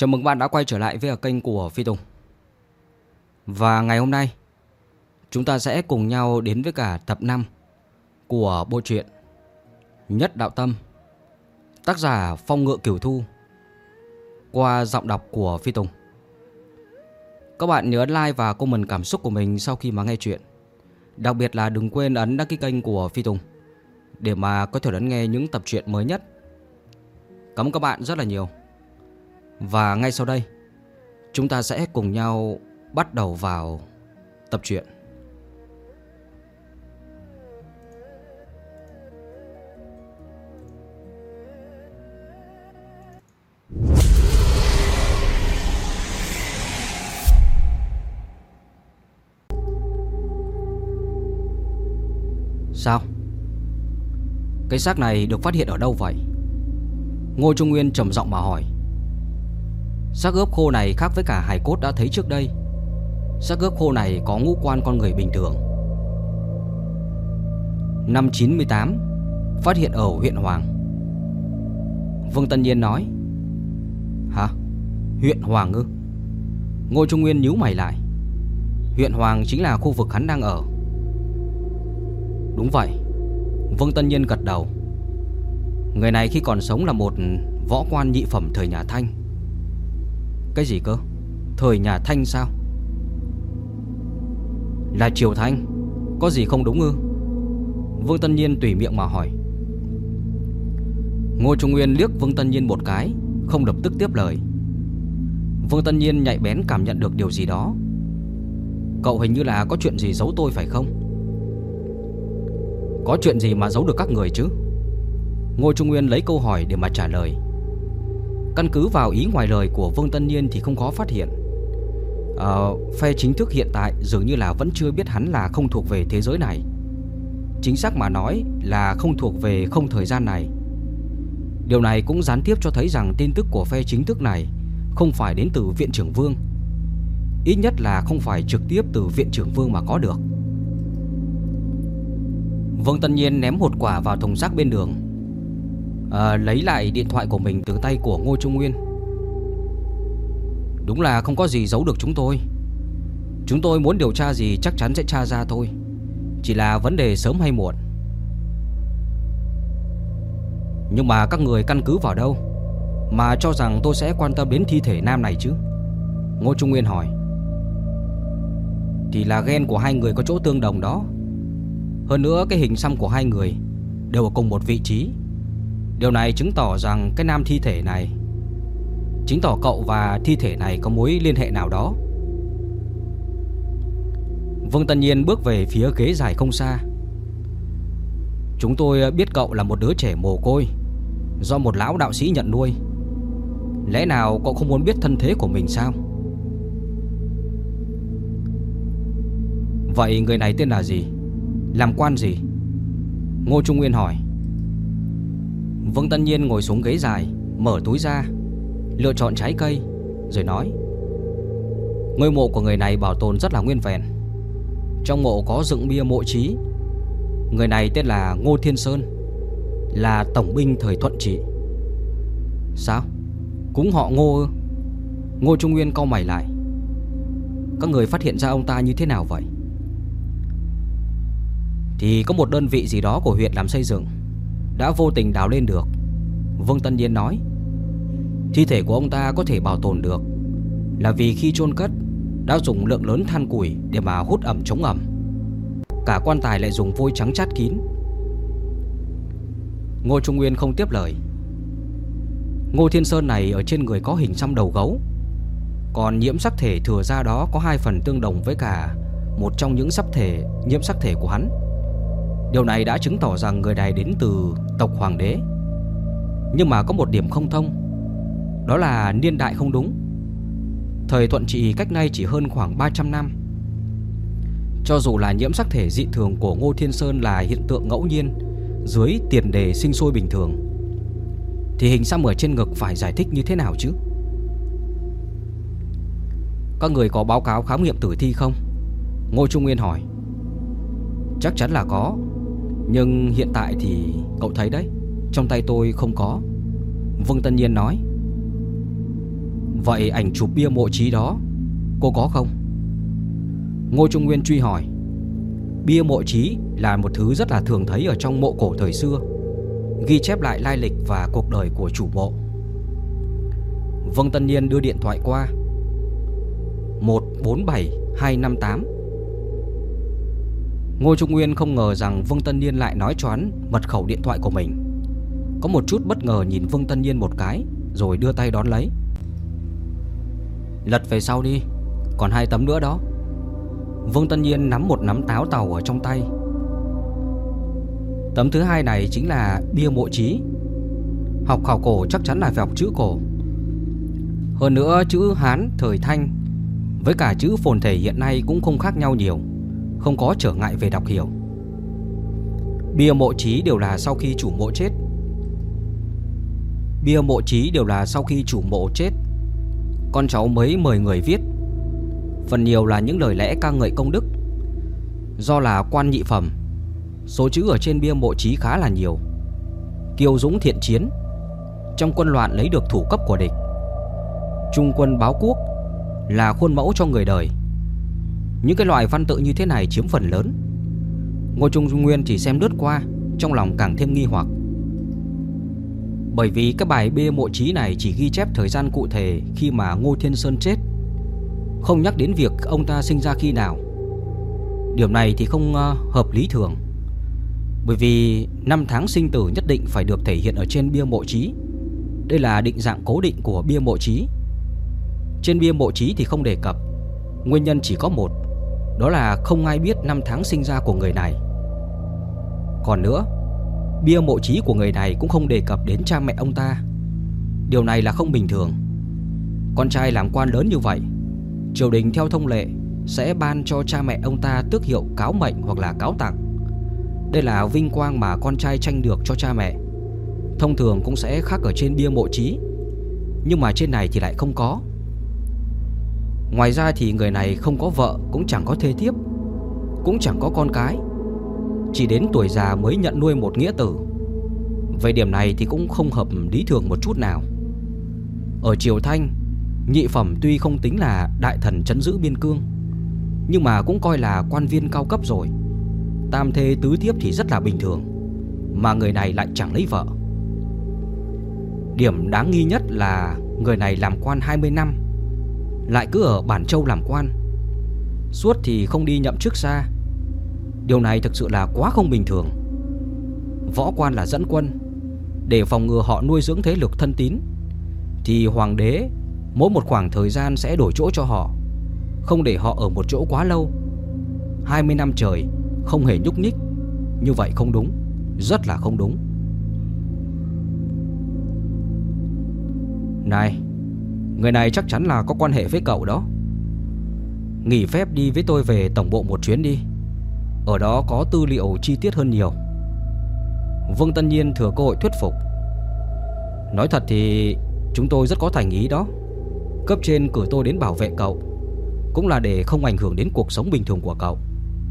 Chào mừng bạn đã quay trở lại với kênh của Phi Tùng. Và ngày hôm nay chúng ta sẽ cùng nhau đến với cả tập 5 của bộ truyện Nhất Đạo Tâm, tác giả Phong Ngựa Cửu Thu, qua giọng đọc của Phi Tùng. Các bạn nhớ like và comment cảm xúc của mình sau khi mà nghe chuyện. Đặc biệt là đừng quên ấn đăng ký kênh của Phi Tùng để mà có thể đón nghe những tập truyện mới nhất. Cảm ơn các bạn rất là nhiều. Và ngay sau đây chúng ta sẽ cùng nhau bắt đầu vào tập truyện. Sao? Cái xác này được phát hiện ở đâu vậy? Ngô Trung Nguyên trầm giọng mà hỏi. Xác ướp khô này khác với cả hài cốt đã thấy trước đây. Xác ướp khô này có ngũ quan con người bình thường. Năm 98 phát hiện ở huyện Hoàng. Vương Tân Nhiên nói. Hả? Huyện Hoàng ư? Ngô Trung Nguyên nhíu mày lại. Huyện Hoàng chính là khu vực hắn đang ở. Đúng vậy. Vương Tân Nhiên gật đầu. Người này khi còn sống là một võ quan nhị phẩm thời nhà Thanh. Cái gì cơ? Thời nhà Thanh sao? Là triều Thanh. Có gì không đúng ư? Vương Tân Nhiên tùy miệng mà hỏi. Ngô Trung Nguyên liếc Vương Tân Nhiên một cái, không lập tức tiếp lời. Vương Tân Nhiên nhạy bén cảm nhận được điều gì đó. Cậu hình như là có chuyện gì giấu tôi phải không? Có chuyện gì mà giấu được các người chứ? Ngô Trung Nguyên lấy câu hỏi để mà trả lời. Căn cứ vào ý ngoài lời của Vương Tân Nhiên thì không khó phát hiện, phe chính thức hiện tại dường như là vẫn chưa biết hắn là không thuộc về thế giới này. Chính xác mà nói là không thuộc về không thời gian này. Điều này cũng gián tiếp cho thấy rằng tin tức của phe chính thức này không phải đến từ Viện trưởng Vương. Ít nhất là không phải trực tiếp từ Viện trưởng Vương mà có được. Vương Tân Nhiên ném hột quả vào thùng rác bên đường, lấy lại điện thoại của mình từ tay của Ngô Trung Nguyên. Đúng là không có gì giấu được chúng tôi. Chúng tôi muốn điều tra gì chắc chắn sẽ tra ra thôi. Chỉ là vấn đề sớm hay muộn. Nhưng mà các người căn cứ vào đâu mà cho rằng tôi sẽ quan tâm đến thi thể nam này chứ? Ngô Trung Nguyên hỏi. Thì là gen của hai người có chỗ tương đồng đó. Hơn nữa cái hình xăm của hai người đều ở cùng một vị trí. Điều này chứng tỏ rằng cái nam thi thể này, chứng tỏ cậu và thi thể này có mối liên hệ nào đó. Vương Tân Nhiên bước về phía ghế dài không xa. Chúng tôi biết cậu là một đứa trẻ mồ côi do một lão đạo sĩ nhận nuôi. Lẽ nào cậu không muốn biết thân thế của mình sao? Vậy người này tên là gì? Làm quan gì? Ngô Trung Nguyên hỏi. Vương Tân Nhiên ngồi xuống ghế dài, mở túi ra, lựa chọn trái cây, rồi nói. Ngôi mộ của người này bảo tồn rất là nguyên vẹn. Trong mộ có dựng bia mộ chí. Người này tên là Ngô Thiên Sơn, là tổng binh thời Thuận Trị. Sao? Cũng họ Ngô ư? Ngô Trung Nguyên cau mày lại. Các người phát hiện ra ông ta như thế nào vậy? Thì có một đơn vị gì đó của huyện làm xây dựng đã vô tình đào lên được. Vương Tân Nhiên nói. Thi thể của ông ta có thể bảo tồn được là vì khi chôn cất đã dùng lượng lớn than củi để mà hút ẩm chống ẩm. Cả quan tài lại dùng vôi trắng chát kín. Ngô Trung Nguyên không tiếp lời. Ngô Thiên Sơn này ở trên người có hình xăm đầu gấu. Còn nhiễm sắc thể thừa ra đó có 2 phần tương đồng với cả một trong những nhiễm sắc thể của hắn. Điều này đã chứng tỏ rằng người này đến từ tộc Hoàng đế. Nhưng mà có một điểm không thông, đó là niên đại không đúng. Thời Thuận Trị cách nay chỉ hơn khoảng 300 năm. Cho dù là nhiễm sắc thể dị thường của Ngô Thiên Sơn là hiện tượng ngẫu nhiên dưới tiền đề sinh sôi bình thường, thì hình xăm ở trên ngực phải giải thích như thế nào chứ? Các người có báo cáo khám nghiệm tử thi không? Ngô Trung Nguyên hỏi. Chắc chắn là có. Nhưng hiện tại thì cậu thấy đấy, trong tay tôi không có. Vương Tân Nhiên nói. Vậy ảnh chụp bia mộ Chí đó cô có không? Ngô Trung Nguyên truy hỏi. Bia mộ Chí là một thứ rất là thường thấy ở trong mộ cổ thời xưa, ghi chép lại lai lịch và cuộc đời của chủ mộ. Vương Tân Niên đưa điện thoại qua. 147258. Ngô Trung Nguyên không ngờ rằng Vương Tân Niên lại nói choán mật khẩu điện thoại của mình. Có một chút bất ngờ nhìn Vương Tân Niên một cái, rồi đưa tay đón lấy. Lật về sau đi, còn 2 tấm nữa đó. Vương Tân Niên nắm một nắm táo tàu ở trong tay. Tấm thứ 2 này chính là bia mộ Chí. Học khảo cổ chắc chắn là phải học chữ cổ. Hơn nữa chữ Hán thời Thanh với cả chữ phồn thể hiện nay cũng không khác nhau nhiều, không có trở ngại về đọc hiểu. Bia mộ Chí đều là sau khi chủ mộ chết. Bia mộ Chí đều là sau khi chủ mộ chết, con cháu mới mời người viết. Phần nhiều là những lời lẽ ca ngợi công đức. Do là quan nhị phẩm, số chữ ở trên bia mộ Chí khá là nhiều. Kiêu dũng thiện chiến, trong quân loạn lấy được thủ cấp của địch, trung quân báo quốc, là khuôn mẫu cho người đời. Những cái loại văn tự như thế này chiếm phần lớn. Ngô Trung Nguyên chỉ xem lướt qua, trong lòng càng thêm nghi hoặc. Bởi vì cái bài bia mộ Chí này chỉ ghi chép thời gian cụ thể khi mà Ngô Thiên Sơn chết, không nhắc đến việc ông ta sinh ra khi nào. Điểm này thì không hợp lý thường. Bởi vì năm tháng sinh tử nhất định phải được thể hiện ở trên bia mộ Chí. Đây là định dạng cố định của bia mộ Chí. Trên bia mộ Chí thì không đề cập. Nguyên nhân chỉ có một, đó là không ai biết năm tháng sinh ra của người này. Còn nữa, bia mộ Chí của người này cũng không đề cập đến cha mẹ ông ta. Điều này là không bình thường. Con trai làm quan lớn như vậy, triều đình theo thông lệ sẽ ban cho cha mẹ ông ta tước hiệu cáo mệnh hoặc là cáo tặng. Đây là vinh quang mà con trai tranh được cho cha mẹ. Thông thường cũng sẽ khắc ở trên bia mộ Chí, nhưng mà trên này thì lại không có. Ngoài ra thì người này không có vợ, cũng chẳng có thê thiếp, cũng chẳng có con cái, chỉ đến tuổi già mới nhận nuôi một nghĩa tử. Về điểm này thì cũng không hợp lý thường một chút nào. Ở triều Thanh, nhị phẩm tuy không tính là đại thần trấn giữ biên cương, nhưng mà cũng coi là quan viên cao cấp rồi. Tam thê tứ thiếp thì rất là bình thường, mà người này lại chẳng lấy vợ. Điểm đáng nghi nhất là người này làm quan 20 năm, lại cứ ở Bản Châu làm quan, suốt thì không đi nhậm chức xa. Điều này thực sự là quá không bình thường. Võ quan là dẫn quân, để phòng ngừa họ nuôi dưỡng thế lực thân tín, thì hoàng đế mỗi một khoảng thời gian sẽ đổi chỗ cho họ, không để họ ở một chỗ quá lâu. 20 năm trời không hề nhúc nhích, như vậy không đúng, rất là không đúng. Này, người này chắc chắn là có quan hệ với cậu đó. Nghỉ phép đi với tôi về tổng bộ một chuyến đi, ở đó có tư liệu chi tiết hơn nhiều. Vương Tân Nhiên thừa cơ hội thuyết phục. Nói thật thì chúng tôi rất có thành ý đó. Cấp trên cử tôi đến bảo vệ cậu cũng là để không ảnh hưởng đến cuộc sống bình thường của cậu.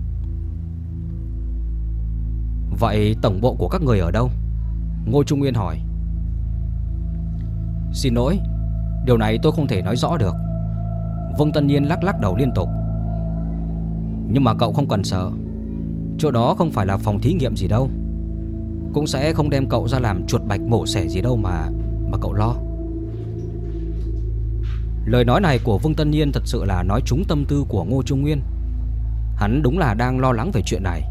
Vậy tổng bộ của các người ở đâu? Ngô Trung Nguyên hỏi. Xin lỗi, điều này tôi không thể nói rõ được. Vương Tân Nhiên lắc lắc đầu liên tục. Nhưng mà cậu không cần sợ, chỗ đó không phải là phòng thí nghiệm gì đâu, cũng sẽ không đem cậu ra làm chuột bạch mổ xẻ gì đâu mà cậu lo. Lời nói này của Vương Tân Nhiên thật sự là nói trúng tâm tư của Ngô Trung Nguyên. Hắn đúng là đang lo lắng về chuyện này.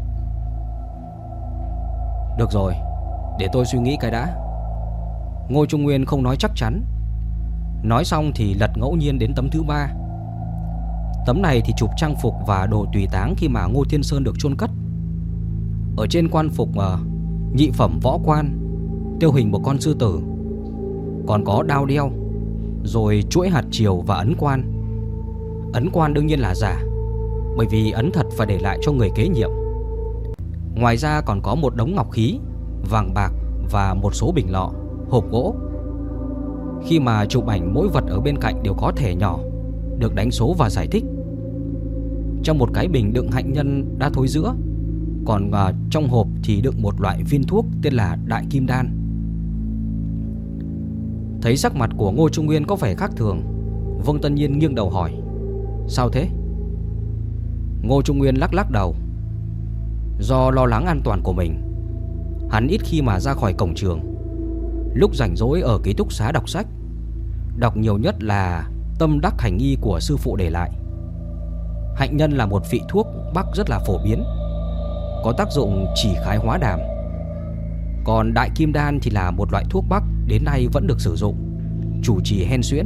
Được rồi, để tôi suy nghĩ cái đã. Ngô Trung Nguyên không nói chắc chắn. Nói xong thì lật ngẫu nhiên đến tấm thứ 3. Tấm này thì chụp trang phục và đồ tùy táng khi mà Ngô Thiên Sơn được chôn cất. Ở trên quan phục nhị phẩm võ quan tiêu hình một con sư tử, còn có đao đeo, rồi chuỗi hạt triều và ấn quan. Ấn quan đương nhiên là giả, bởi vì ấn thật phải để lại cho người kế nhiệm. Ngoài ra còn có một đống ngọc khí, vàng bạc và một số bình lọ, hộp gỗ. Khi mà chụp ảnh, mỗi vật ở bên cạnh đều có thẻ nhỏ được đánh số và giải thích. Trong một cái bình đựng hạnh nhân đã thối rữa, còn trong hộp thì đựng một loại viên thuốc tên là đại kim đan. Thấy sắc mặt của Ngô Trung Nguyên có vẻ khác thường, Vương Tân Nhiên nghiêng đầu hỏi: Sao thế? Ngô Trung Nguyên lắc lắc đầu. Do lo lắng an toàn của mình, hắn ít khi mà ra khỏi cổng trường. Lúc rảnh rỗi ở ký túc xá đọc sách, đọc nhiều nhất là Tâm Đắc Hành Y của sư phụ để lại. Hạnh nhân là một vị thuốc Bắc rất là phổ biến, có tác dụng chỉ khái hóa đàm. Còn Đại Kim Đan thì là một loại thuốc Bắc đến nay vẫn được sử dụng, chủ trì hen suyễn.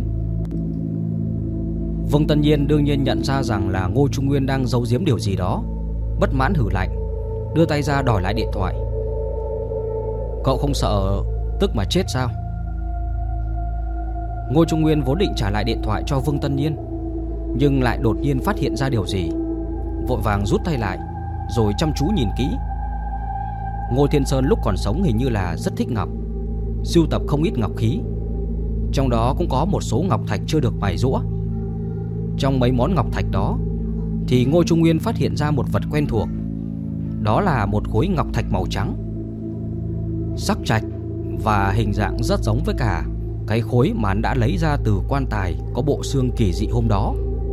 Vương Tân Nhiên đương nhiên nhận ra rằng là Ngô Trung Nguyên đang giấu giếm điều gì đó, bất mãn hử lạnh, đưa tay ra đòi lại điện thoại. Cậu không sợ tức mà chết sao? Ngô Trung Nguyên vốn định trả lại điện thoại cho Vương Tân Nhiên, nhưng lại đột nhiên phát hiện ra điều gì, vội vàng rút tay lại, rồi chăm chú nhìn kỹ. Ngô Thiên Sơn lúc còn sống hình như là rất thích ngọc, sưu tập không ít ngọc khí, trong đó cũng có một số ngọc thạch chưa được mài giũa. Trong mấy món ngọc thạch đó thì Ngô Trung Nguyên phát hiện ra một vật quen thuộc. Đó là một khối ngọc thạch màu trắng, sắc trạch và hình dạng rất giống với cả cái khối mà hắn đã lấy ra từ quan tài có bộ xương kỳ dị hôm đó.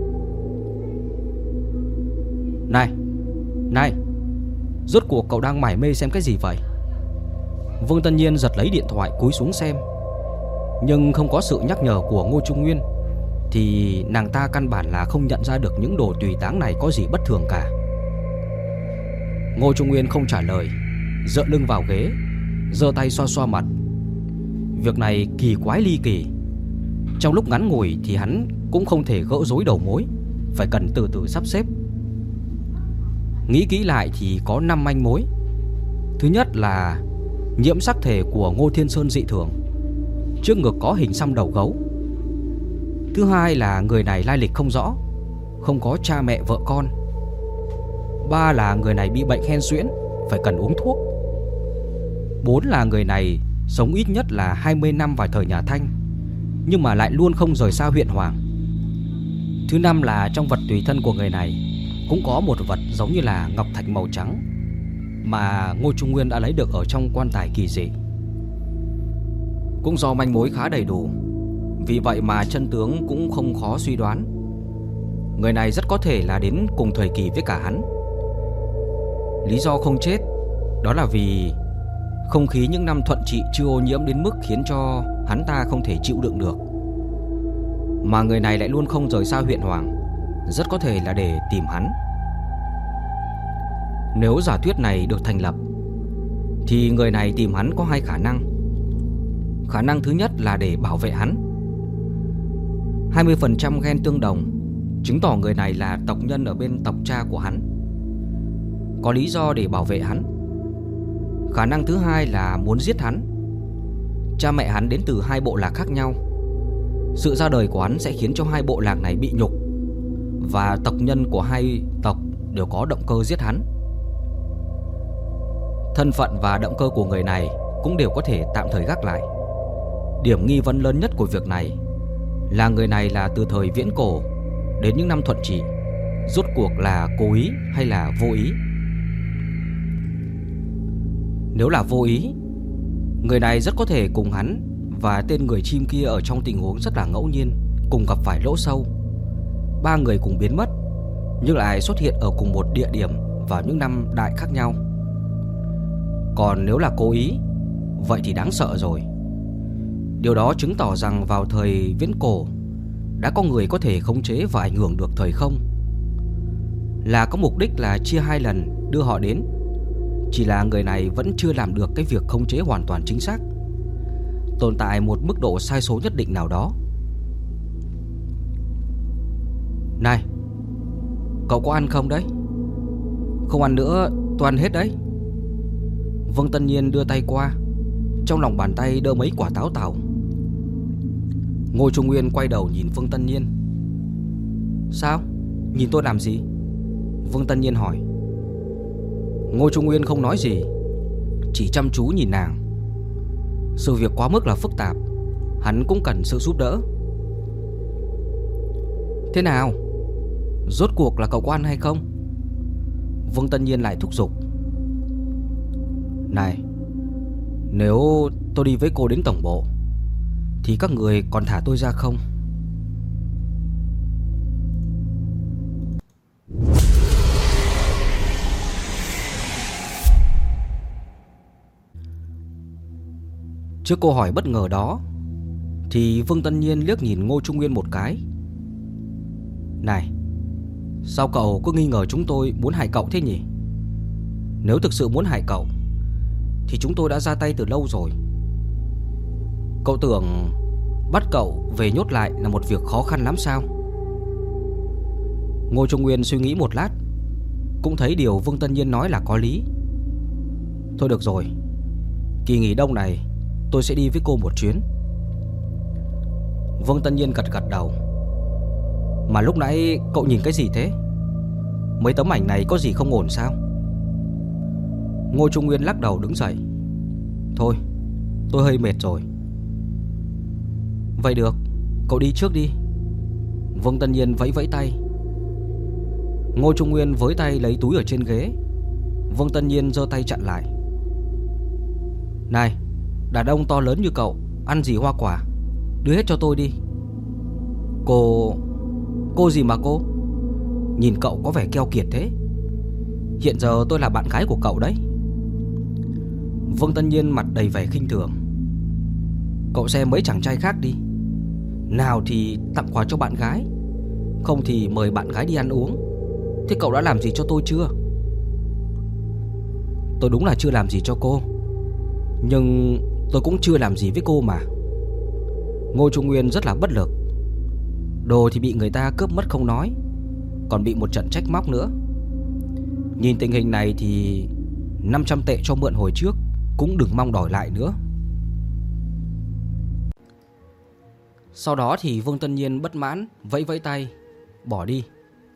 Này, rốt cuộc cậu đang mải mê xem cái gì vậy? Vương Tân Nhiên giật lấy điện thoại cúi xuống xem, nhưng không có sự nhắc nhở của Ngô Trung Nguyên thì nàng ta căn bản là không nhận ra được những đồ tùy táng này có gì bất thường cả. Ngô Trung Nguyên không trả lời, dựa lưng vào ghế, giơ tay xoa xoa mặt. Việc này kỳ quái ly kỳ. Trong lúc ngắn ngủi thì hắn cũng không thể gỡ rối đầu mối, phải cần từ từ sắp xếp. Nghĩ kỹ lại thì có 5 manh mối. Thứ nhất là nhiễm sắc thể của Ngô Thiên Sơn dị thường, trước ngực có hình xăm đầu gấu. Thứ hai là người này lai lịch không rõ, không có cha mẹ vợ con. 3 là người này bị bệnh hen suyễn, phải cần uống thuốc. 4 là người này sống ít nhất là 20 năm vào thời nhà Thanh, nhưng mà lại luôn không rời xa huyện Hoàng. Thứ 5 là trong vật tùy thân của người này cũng có một vật giống như là ngọc thạch màu trắng mà Ngô Trung Nguyên đã lấy được ở trong quan tài kỳ dị. Cũng do manh mối khá đầy đủ, vì vậy mà chân tướng cũng không khó suy đoán. Người này rất có thể là đến cùng thời kỳ với cả hắn. Lý do không chết đó là vì không khí những năm Thuận Trị chưa ô nhiễm đến mức khiến cho hắn ta không thể chịu đựng được. Mà người này lại luôn không rời xa huyện Hoàng, rất có thể là để tìm hắn. Nếu giả thuyết này được thành lập thì người này tìm hắn có 2 khả năng. Khả năng thứ nhất là để bảo vệ hắn. 20% gen tương đồng, chứng tỏ người này là tộc nhân ở bên tộc cha của hắn, có lý do để bảo vệ hắn. Khả năng thứ hai là muốn giết hắn. Cha mẹ hắn đến từ 2 bộ lạc khác nhau. Sự ra đời của hắn sẽ khiến cho 2 bộ lạc này bị nhục, và tộc nhân của 2 tộc đều có động cơ giết hắn. Thân phận và động cơ của người này cũng đều có thể tạm thời gác lại. Điểm nghi vấn lớn nhất của việc này là người này là từ thời viễn cổ đến những năm Thuận Trị, rốt cuộc là cố ý hay là vô ý. Nếu là vô ý, người này rất có thể cùng hắn và tên người chim kia ở trong tình huống rất là ngẫu nhiên cùng gặp phải lỗ sâu. 3 người cùng biến mất, nhưng lại xuất hiện ở cùng một địa điểm vào những năm đại khác nhau. Còn nếu là cố ý, vậy thì đáng sợ rồi. Điều đó chứng tỏ rằng vào thời viễn cổ đã có người có thể khống chế và ảnh hưởng được thời không, là có mục đích là chia 2 lần đưa họ đến. Chỉ là người này vẫn chưa làm được cái việc khống chế hoàn toàn chính xác, tồn tại một mức độ sai số nhất định nào đó. Này, cậu có ăn không đấy? Không ăn nữa tôi ăn hết đấy. Vương Tân Nhiên đưa tay qua, trong lòng bàn tay đơ mấy quả táo tàu. Ngô Trung Nguyên quay đầu nhìn Vương Tân Nhiên. Sao? Nhìn tôi làm gì? Vương Tân Nhiên hỏi. Ngô Trung Nguyên không nói gì, chỉ chăm chú nhìn nàng. Sự việc quá mức là phức tạp, hắn cũng cần sự giúp đỡ. Thế nào? Rốt cuộc là cậu có ăn hay không? Vương Tân Nhiên lại thúc giục. Này, nếu tôi đi với cô đến tổng bộ thì các người còn thả tôi ra không? Trước câu hỏi bất ngờ đó thì Vương Tân Nhiên liếc nhìn Ngô Trung Nguyên một cái. Này, sao cậu cứ nghi ngờ chúng tôi muốn hại cậu thế nhỉ? Nếu thực sự muốn hại cậu thì chúng tôi đã ra tay từ lâu rồi. Cậu tưởng bắt cậu về nhốt lại là một việc khó khăn lắm sao? Ngô Trung Nguyên suy nghĩ một lát, cũng thấy điều Vương Tân Nhiên nói là có lý. Thôi được rồi, kỳ nghỉ đông này tôi sẽ đi với cô một chuyến. Vương Tân Nhiên gật gật đầu. Mà lúc nãy cậu nhìn cái gì thế? Mấy tấm ảnh này có gì không ổn sao? Ngô Trung Nguyên lắc đầu đứng dậy. Thôi, tôi hơi mệt rồi. Vậy được, cậu đi trước đi. Vương Tân Nhiên vẫy vẫy tay. Ngô Trung Nguyên với tay lấy túi ở trên ghế. Vương Tân Nhiên giơ tay chặn lại. Này, đàn ông to lớn như cậu ăn gì hoa quả, đưa hết cho tôi đi. Cô gì mà cô? Nhìn cậu có vẻ keo kiệt thế. Hiện giờ tôi là bạn gái của cậu đấy. Vương Tân Nhiên mặt đầy vẻ khinh thường. Cậu xem mấy chàng trai khác đi, nào thì tặng quà cho bạn gái, không thì mời bạn gái đi ăn uống. Thế cậu đã làm gì cho tôi chưa? Tôi đúng là chưa làm gì cho cô, nhưng tôi cũng chưa làm gì với cô mà. Ngô Trung Nguyên rất là bất lực. Đồ thì bị người ta cướp mất không nói, còn bị một trận trách móc nữa. Nhìn tình hình này thì 500 tệ cho mượn hồi trước cũng đừng mong đòi lại nữa. Sau đó thì Vương Tân Nhiên bất mãn vẫy vẫy tay bỏ đi.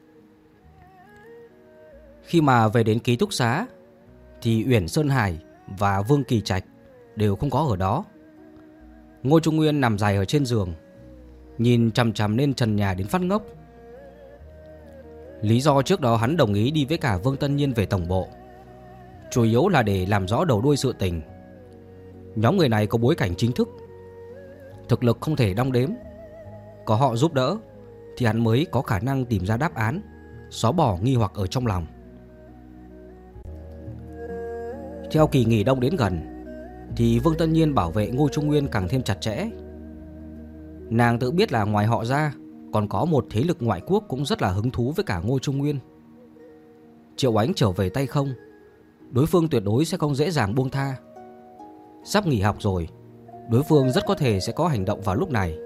Khi mà về đến ký túc xá thì Uyển Sơn Hải và Vương Kỳ Trạch đều không có ở đó. Ngô Trung Nguyên nằm dài ở trên giường, nhìn chằm chằm lên trần nhà đến phát ngốc. Lý do trước đó hắn đồng ý đi với cả Vương Tân Nhiên về tổng bộ chủ yếu là để làm rõ đầu đuôi sự tình. Nhóm người này có bối cảnh chính thức, thực lực không thể đong đếm. Có họ giúp đỡ thì hắn mới có khả năng tìm ra đáp án, xóa bỏ nghi hoặc ở trong lòng. Theo kỳ nghỉ đông đến gần thì Vương Tân Nhiên bảo vệ Ngô Trung Nguyên càng thêm chặt chẽ. Nàng tự biết là ngoài họ ra còn có một thế lực ngoại quốc cũng rất là hứng thú với cả Ngô Trung Nguyên. Triệu Ánh trở về tay không, đối phương tuyệt đối sẽ không dễ dàng buông tha. Sắp nghỉ học rồi, đối phương rất có thể sẽ có hành động vào lúc này.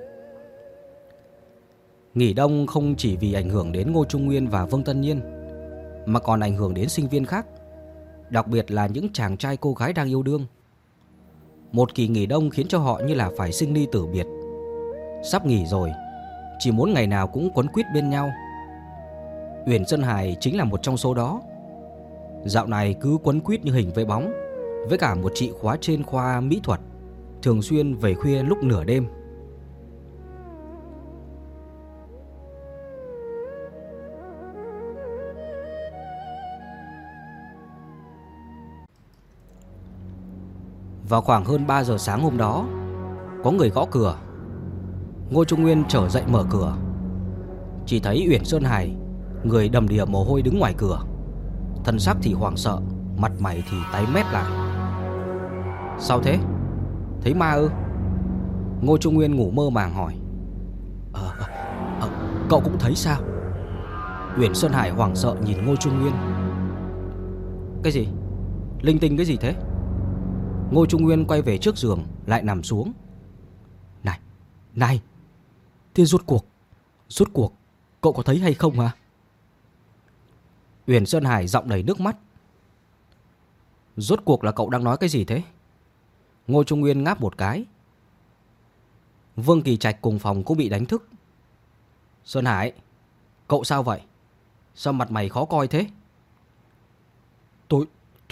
Nghỉ đông không chỉ vì ảnh hưởng đến Ngô Trung Nguyên và Vương Tân Nhiên, mà còn ảnh hưởng đến sinh viên khác, đặc biệt là những chàng trai cô gái đang yêu đương. Một kỳ nghỉ đông khiến cho họ như là phải sinh ly tử biệt. Sắp nghỉ rồi, chỉ muốn ngày nào cũng quấn quýt bên nhau. Uyển Sơn Hải chính là một trong số đó. Dạo này cứ quấn quýt như hình với bóng với cả một chị khóa trên khoa mỹ thuật, thường xuyên về khuya lúc nửa đêm. Vào khoảng hơn 3 giờ sáng hôm đó, có người gõ cửa. Ngô Trung Nguyên trở dậy mở cửa, chỉ thấy Uyển Sơn Hải, người đầm đìa mồ hôi đứng ngoài cửa, thân sắc thì hoảng sợ, mặt mày thì tái mét lại. Sao thế? Thấy ma ư? Ngô Trung Nguyên ngủ mơ màng hỏi. Cậu cũng thấy sao? Uyển Sơn Hải hoảng sợ nhìn Ngô Trung Nguyên. Cái gì? Linh tinh cái gì thế? Ngô Trung Nguyên quay về trước giường, lại nằm xuống. Này, thế rốt cuộc cậu có thấy hay không hả? Uyển Sơn Hải giọng đầy nước mắt. Rốt cuộc là cậu đang nói cái gì thế? Ngô Trung Nguyên ngáp một cái. Vương Kỳ Trạch cùng phòng cũng bị đánh thức. Sơn Hải, cậu sao vậy? Sao mặt mày khó coi thế? Tôi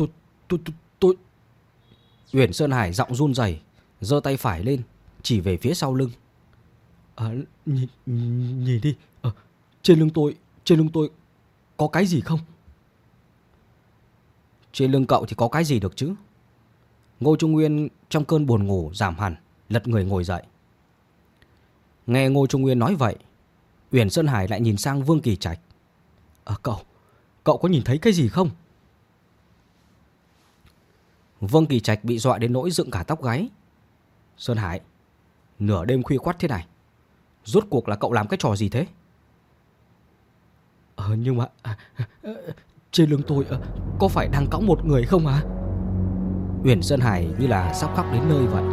Uyển Sơn Hải giọng run rẩy, giơ tay phải lên chỉ về phía sau lưng. Nhìn đi, trên lưng tôi có cái gì không? Trên lưng cậu thì có cái gì được chứ? Ngô Trung Nguyên trong cơn buồn ngủ giảm hẳn, lật người ngồi dậy. Nghe Ngô Trung Nguyên nói vậy, Uyển Sơn Hải lại nhìn sang Vương Kỳ Trạch. Cậu có nhìn thấy cái gì không? Vương Kỳ Trạch bị dọa đến nỗi dựng cả tóc gáy. Sơn Hải, nửa đêm khuya khoắt thế này, rốt cuộc là cậu làm cái trò gì thế? Nhưng mà trên lưng tôi có phải đang cõng một người không à? Uyển Sơn Hải như là sắp khóc đến nơi vậy.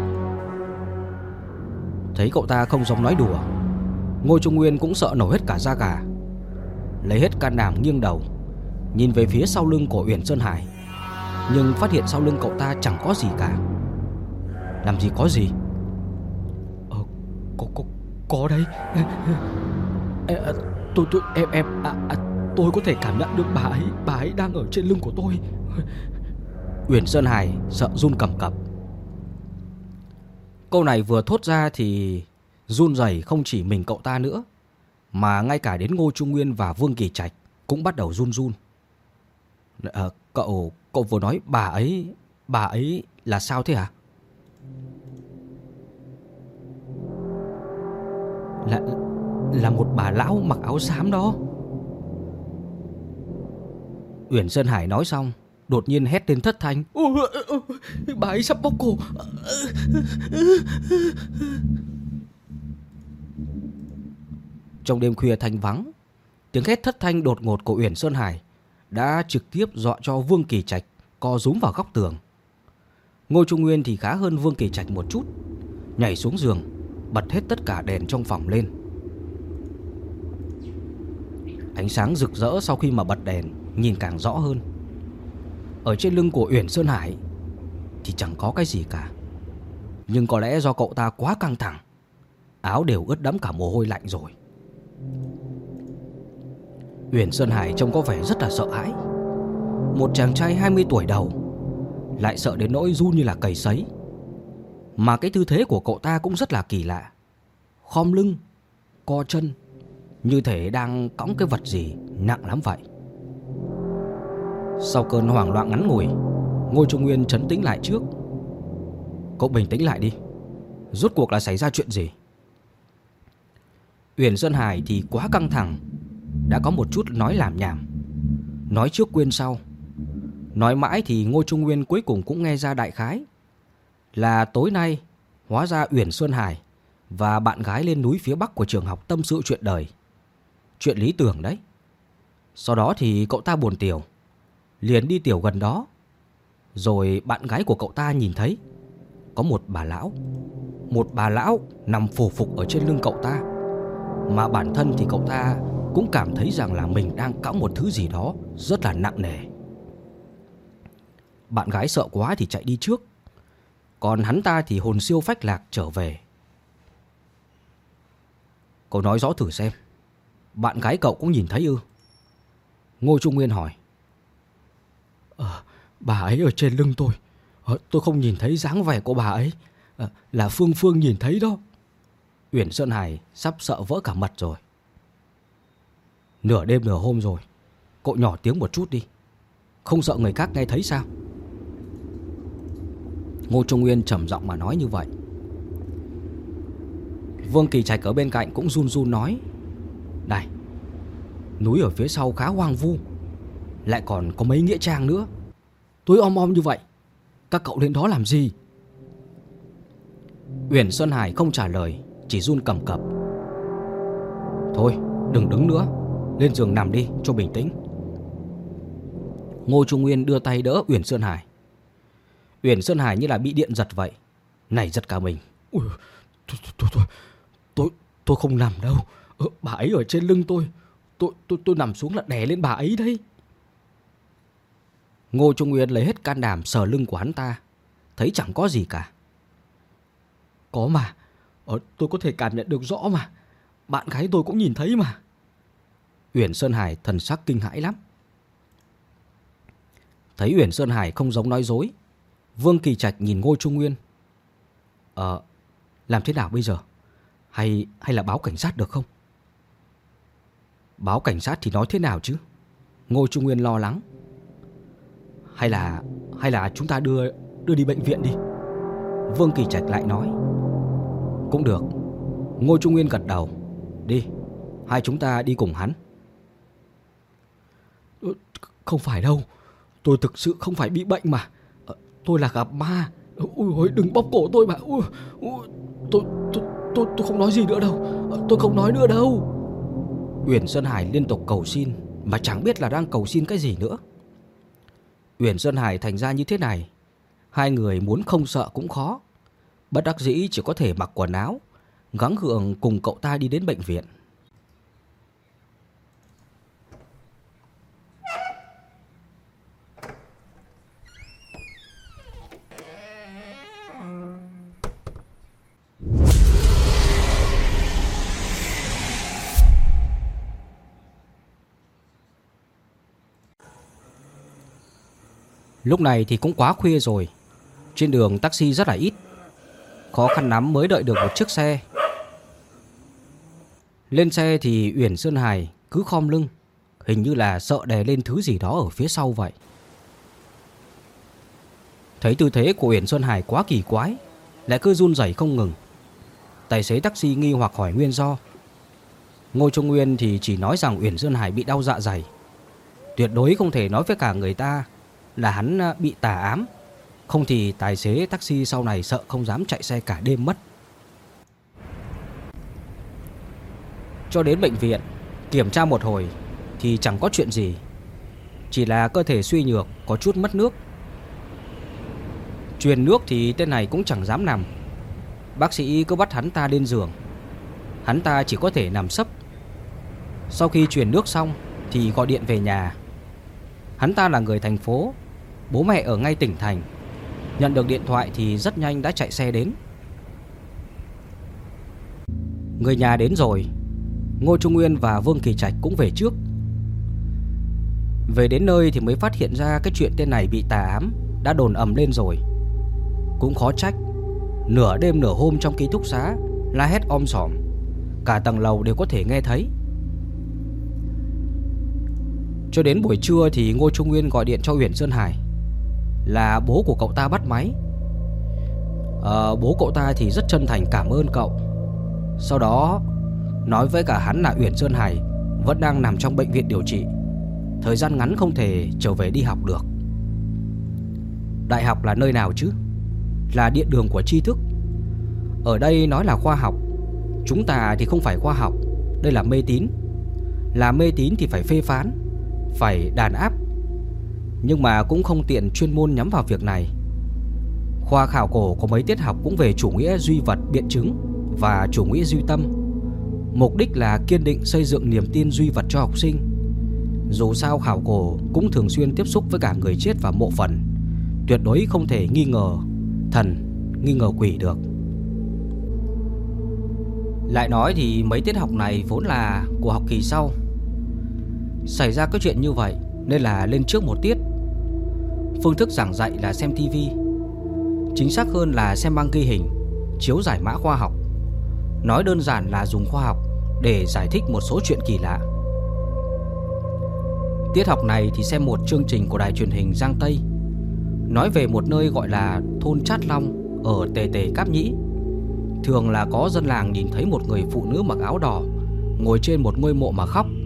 Thấy cậu ta không giống nói đùa, Ngô Trung Nguyên cũng sợ nổi hết cả da gà. Lấy hết can đảm nghiêng đầu nhìn về phía sau lưng của Uyển Sơn Hải, nhưng phát hiện sau lưng cậu ta chẳng có gì cả. Làm gì có gì? Có đấy. Tôi có thể cảm nhận được bà ấy đang ở trên lưng của tôi. Uyển Sơn Hải sợ run cầm cập. Câu này vừa thốt ra thì run rẩy không chỉ mình cậu ta nữa, mà ngay cả đến Ngô Trung Nguyên và Vương Kỳ Trạch cũng bắt đầu run run. Cậu vừa nói bà ấy là sao thế hả? Là một bà lão mặc áo xám đó. Uyển Sơn Hải nói xong đột nhiên hét lên thất thanh. Bà ấy sắp bóc cổ. Trong đêm khuya thanh vắng, tiếng hét thất thanh đột ngột của Uyển Sơn Hải đã trực tiếp dọa cho Vương Kỳ Trạch co rúm vào góc tường. Ngô Trung Nguyên thì khá hơn Vương Kỳ Trạch một chút, nhảy xuống giường, bật hết tất cả đèn trong phòng lên. Ánh sáng rực rỡ sau khi mà bật đèn nhìn càng rõ hơn. Ở trên lưng của Uyển Sơn Hải thì chẳng có cái gì cả, nhưng có lẽ do cậu ta quá căng thẳng, áo đều ướt đẫm cả mồ hôi lạnh rồi. Uyển Sơn Hải trông có vẻ rất là sợ hãi. Một chàng trai 20 tuổi đầu lại sợ đến nỗi run như là cầy sấy. Mà cái tư thế của cậu ta cũng rất là kỳ lạ, khom lưng, co chân, như thể đang cõng cái vật gì nặng lắm vậy. Sau cơn hoảng loạn ngắn ngủi, Ngô Trung Nguyên trấn tĩnh lại trước. Cậu bình tĩnh lại đi, rốt cuộc là xảy ra chuyện gì? Uyển Sơn Hải thì quá căng thẳng, đã có một chút nói lảm nhảm, nói trước quên sau. Nói mãi thì Ngô Trung Nguyên cuối cùng cũng nghe ra đại khái là tối nay hóa ra Uyển Sơn Hải và bạn gái lên núi phía bắc của trường học tâm sự chuyện đời, chuyện lý tưởng đấy. Sau đó thì cậu ta buồn tiểu, liền đi tiểu gần đó. Rồi bạn gái của cậu ta nhìn thấy có một bà lão nằm phù phục ở trên lưng cậu ta. Mà bản thân thì cậu ta cũng cảm thấy rằng là mình đang cõng một thứ gì đó rất là nặng nề. Bạn gái sợ quá thì chạy đi trước, còn hắn ta thì hồn siêu phách lạc trở về. Cậu nói rõ thử xem, bạn gái cậu cũng nhìn thấy ư? Ngô Trung Nguyên hỏi. Bà ấy ở trên lưng tôi. Tôi không nhìn thấy dáng vẻ của bà ấy. Là Phương nhìn thấy đó. Uyển Sơn Hải sắp sợ vỡ cả mật rồi. Nửa đêm nửa hôm rồi, cậu nhỏ tiếng một chút đi, không sợ người khác nghe thấy sao? Ngô Trung Nguyên trầm giọng mà nói như vậy. Vương Kỳ Trạch ở bên cạnh cũng run run nói. Này, núi ở phía sau khá hoang vu, lại còn có mấy nghĩa trang nữa, tối om như vậy, các cậu lên đó làm gì? Uyển Sơn Hải không trả lời, chỉ run cầm cập. Thôi đừng đứng nữa, lên giường nằm đi cho bình tĩnh. Ngô Trung Nguyên đưa tay đỡ Uyển Sơn Hải. Uyển Sơn Hải như là bị điện giật vậy, nảy giật cả mình. Tôi không nằm đâu. Bà ấy ở trên lưng tôi. Tôi nằm xuống là đè lên bà ấy đấy. Ngô Trung Nguyên lấy hết can đảm sờ lưng của hắn ta, thấy chẳng có gì cả. Có mà, tôi có thể cảm nhận được rõ mà. Bạn gái tôi cũng nhìn thấy mà. Uyển Sơn Hải thần sắc kinh hãi lắm. Thấy Uyển Sơn Hải không giống nói dối, Vương Kỳ Trạch nhìn Ngô Trung Nguyên. Làm thế nào bây giờ? Hay là báo cảnh sát được không? Báo cảnh sát thì nói thế nào chứ? Ngô Trung Nguyên lo lắng. Hay là chúng ta đưa đi bệnh viện đi. Vương Kỳ Trạch lại nói. Cũng được. Ngô Trung Nguyên gật đầu. Đi, hai chúng ta đi cùng hắn. Không phải đâu, tôi thực sự không phải bị bệnh mà. Tôi là gặp ma, Ui ôi, đừng bóp cổ tôi mà. Ui, ui, tôi, tôi không nói gì nữa đâu. Tôi không nói nữa đâu. Uyển Sơn Hải liên tục cầu xin mà chẳng biết là đang cầu xin cái gì nữa. Uyển Sơn Hải thành ra như thế này, hai người muốn không sợ cũng khó. Bất đắc dĩ chỉ có thể mặc quần áo, gắng gượng cùng cậu ta đi đến bệnh viện. Lúc này thì cũng quá khuya rồi, trên đường taxi rất là ít, khó khăn lắm mới đợi được một chiếc xe. Lên xe thì Uyển Sơn Hải cứ khom lưng, hình như là sợ đè lên thứ gì đó ở phía sau vậy. Thấy tư thế của Uyển Sơn Hải quá kỳ quái, lại cứ run rẩy không ngừng. Tài xế taxi nghi hoặc hỏi nguyên do. Ngô Trung Nguyên thì chỉ nói rằng Uyển Sơn Hải bị đau dạ dày, tuyệt đối không thể nói với cả người ta là hắn bị tà ám, không thì tài xế taxi sau này sợ không dám chạy xe cả đêm mất. Cho đến bệnh viện, kiểm tra một hồi thì chẳng có chuyện gì, chỉ là cơ thể suy nhược, có chút mất nước. Truyền nước thì tên này cũng chẳng dám nằm. Bác sĩ cứ bắt hắn ta lên giường, hắn ta chỉ có thể nằm sấp. Sau khi truyền nước xong thì gọi điện về nhà. Hắn ta là người thành phố, bố mẹ ở ngay tỉnh thành. Nhận được điện thoại thì rất nhanh đã chạy xe đến. Người nhà đến rồi, Ngô Trung Nguyên và Vương Kỳ Trạch cũng về trước. Về đến nơi thì mới phát hiện ra cái chuyện tên này bị tà ám đã đồn ầm lên rồi. Cũng khó trách, nửa đêm nửa hôm trong ký túc xá la hét om sòm, cả tầng lầu đều có thể nghe thấy. Cho đến buổi trưa thì Ngô Trung Nguyên gọi điện cho Uyển Sơn Hải, là bố của cậu ta bắt máy. Bố cậu ta thì rất chân thành cảm ơn cậu. Sau đó nói với cả hắn là Uyển Sơn Hải vẫn đang nằm trong bệnh viện điều trị, thời gian ngắn không thể trở về đi học được. Đại học là nơi nào chứ? Là địa đường của tri thức. Ở đây nói là khoa học, chúng ta thì không phải khoa học, đây là mê tín. Là mê tín thì phải phê phán, phải đàn áp, nhưng mà cũng không tiện chuyên môn nhắm vào việc này. Khoa khảo cổ có mấy tiết học cũng về chủ nghĩa duy vật biện chứng và chủ nghĩa duy tâm. Mục đích là kiên định xây dựng niềm tin duy vật cho học sinh. Dù sao khảo cổ cũng thường xuyên tiếp xúc với cả người chết và mộ phần, tuyệt đối không thể nghi ngờ thần, nghi ngờ quỷ được. Lại nói thì mấy tiết học này vốn là của học kỳ sau. Xảy ra cái chuyện như vậy nên là lên trước một tiết. Phương thức giảng dạy là xem tivi, chính xác hơn là xem băng ghi hình, chiếu giải mã khoa học. Nói đơn giản là dùng khoa học để giải thích một số chuyện kỳ lạ. Tiết học này thì xem một chương trình của đài truyền hình Giang Tây, nói về một nơi gọi là thôn Chát Long ở Tề Tề Cáp Nhĩ. Thường là có dân làng nhìn thấy một người phụ nữ mặc áo đỏ ngồi trên một ngôi mộ mà khóc.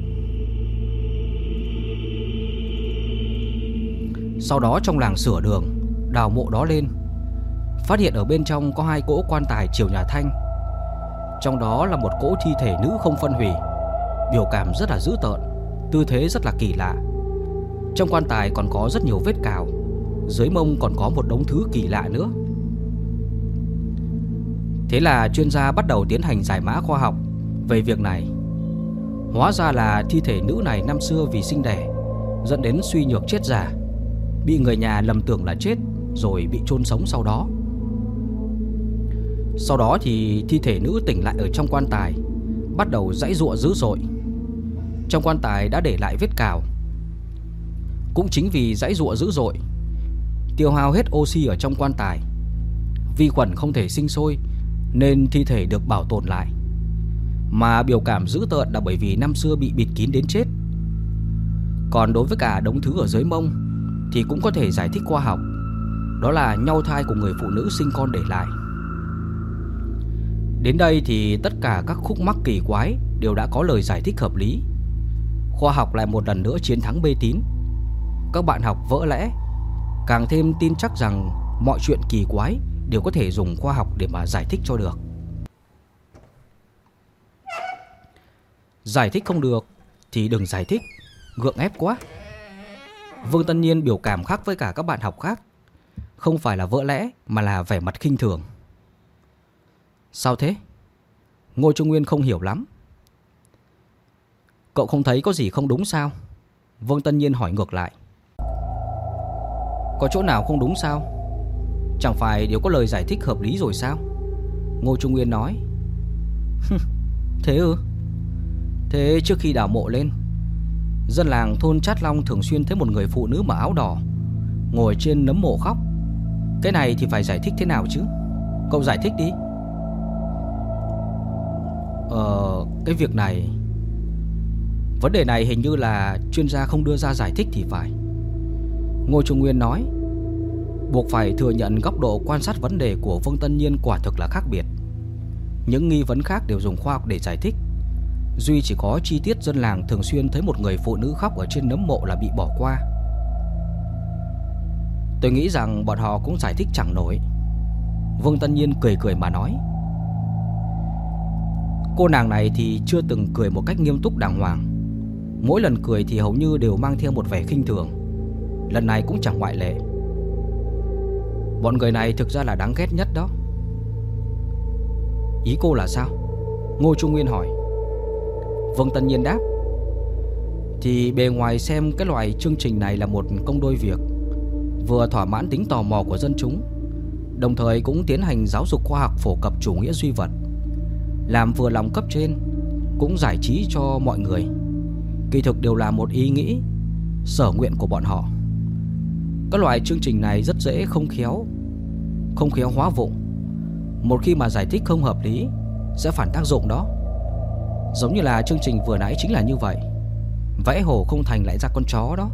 Sau đó trong làng sửa đường, đào mộ đó lên, phát hiện ở bên trong có 2 cỗ quan tài triều nhà Thanh. Trong đó là một cỗ thi thể nữ không phân hủy, biểu cảm rất là dữ tợn, tư thế rất là kỳ lạ. Trong quan tài còn có rất nhiều vết cào, dưới mông còn có một đống thứ kỳ lạ nữa. Thế là chuyên gia bắt đầu tiến hành giải mã khoa học về việc này. Hóa ra là thi thể nữ này năm xưa vì sinh đẻ dẫn đến suy nhược chết già, bị người nhà lầm tưởng là chết rồi bị chôn sống sau đó. Sau đó thì thi thể nữ tỉnh lại ở trong quan tài, bắt đầu giãy giụa dữ dội. Trong quan tài đã để lại vết cào. Cũng chính vì giãy giụa dữ dội, tiêu hao hết oxy ở trong quan tài, vi khuẩn không thể sinh sôi, nên thi thể được bảo tồn lại. Mà biểu cảm dữ tợn là bởi vì năm xưa bị bịt kín đến chết. Còn đối với cả đống thứ ở dưới mông thì cũng có thể giải thích khoa học, đó là nhau thai của người phụ nữ sinh con để lại. Đến đây thì tất cả các khúc mắc kỳ quái đều đã có lời giải thích hợp lý. Khoa học lại một lần nữa chiến thắng mê tín. Các bạn học vỡ lẽ, càng thêm tin chắc rằng mọi chuyện kỳ quái đều có thể dùng khoa học để mà giải thích cho được. Giải thích không được thì đừng giải thích, gượng ép quá. Vương Tân Nhiên biểu cảm khác với cả các bạn học khác. Không phải là vỡ lẽ mà là vẻ mặt khinh thường. Sao thế? Ngô Trung Nguyên không hiểu lắm. Cậu không thấy có gì không đúng sao? Vương Tân Nhiên hỏi ngược lại. Có chỗ nào không đúng sao? Chẳng phải đều có lời giải thích hợp lý rồi sao? Ngô Trung Nguyên nói. Thế ư? Thế trước khi đào mộ lên, dân làng thôn Chát Long thường xuyên thấy một người phụ nữ mặc áo đỏ ngồi trên nấm mộ khóc. Cái này thì phải giải thích thế nào chứ? Cậu giải thích đi. Cái việc này, vấn đề này hình như là chuyên gia không đưa ra giải thích thì phải. Ngô Trung Nguyên nói. Buộc phải thừa nhận góc độ quan sát vấn đề của Vương Tân Nhiên quả thực là khác biệt. Những nghi vấn khác đều dùng khoa học để giải thích. Duy chỉ có chi tiết dân làng thường xuyên thấy một người phụ nữ khóc ở trên nấm mộ là bị bỏ qua. Tôi nghĩ rằng bọn họ cũng giải thích chẳng nổi. Vương Tân Nhiên cười cười mà nói. Cô nàng này thì chưa từng cười một cách nghiêm túc đàng hoàng. Mỗi lần cười thì hầu như đều mang theo một vẻ khinh thường. Lần này cũng chẳng ngoại lệ. Bọn người này thực ra là đáng ghét nhất đó. Ý cô là sao? Ngô Trung Nguyên hỏi. Vương Tân Nhiên đáp. Thì bề ngoài xem cái loại chương trình này là một công đôi việc, vừa thỏa mãn tính tò mò của dân chúng, đồng thời cũng tiến hành giáo dục khoa học phổ cập chủ nghĩa duy vật, làm vừa lòng cấp trên, cũng giải trí cho mọi người. Kỳ thực đều là một ý nghĩ, sở nguyện của bọn họ. Các loại chương trình này rất dễ không khéo hóa vụng. Một khi mà giải thích không hợp lý sẽ phản tác dụng đó. Giống như là chương trình vừa nãy chính là như vậy. Vẽ hổ không thành lại ra con chó đó.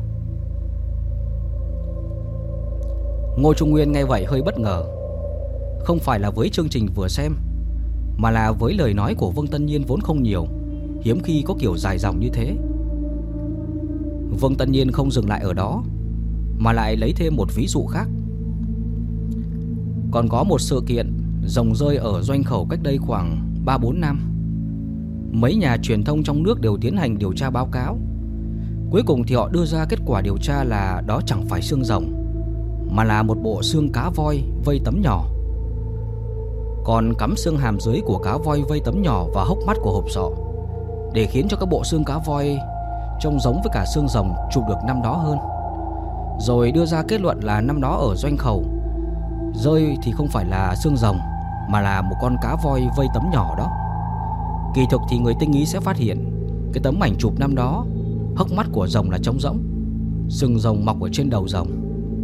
Ngô Trung Nguyên nghe vậy hơi bất ngờ. Không phải là với chương trình vừa xem, mà là với lời nói của Vương Tân Nhiên vốn không nhiều, hiếm khi có kiểu dài dòng như thế. Vương Tân Nhiên không dừng lại ở đó, mà lại lấy thêm một ví dụ khác. Còn có một sự kiện rồng rơi ở Doanh Khẩu cách đây khoảng 3-4 năm. Mấy nhà truyền thông trong nước đều tiến hành điều tra báo cáo. Cuối cùng thì họ đưa ra kết quả điều tra là đó chẳng phải xương rồng, mà là một bộ xương cá voi vây tấm nhỏ. Còn cắm xương hàm dưới của cá voi vây tấm nhỏ vào hốc mắt của hộp sọ, để khiến cho các bộ xương cá voi trông giống với cả xương rồng chụp được năm đó hơn. Rồi đưa ra kết luận là năm đó ở Doanh Khẩu rơi thì không phải là xương rồng, mà là một con cá voi vây tấm nhỏ đó. Kỳ thực thì người tinh ý sẽ phát hiện cái tấm ảnh chụp năm đó, hốc mắt của rồng là trống rỗng, sừng rồng mọc ở trên đầu rồng.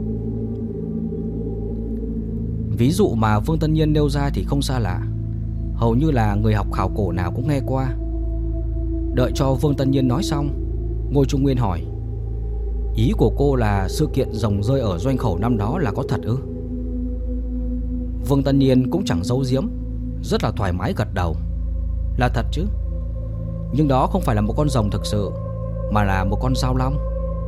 Ví dụ mà Vương Tân Nhiên nêu ra thì không xa lạ, hầu như là người học khảo cổ nào cũng nghe qua. Đợi cho Vương Tân Nhiên nói xong, Ngô Trung Nguyên hỏi. Ý của cô là sự kiện rồng rơi ở Doanh Khẩu năm đó là có thật ư? Vương Tân Nhiên cũng chẳng giấu giếm, rất là thoải mái gật đầu. Là thật chứ. Nhưng đó không phải là một con rồng thực sự, mà là một con dao long.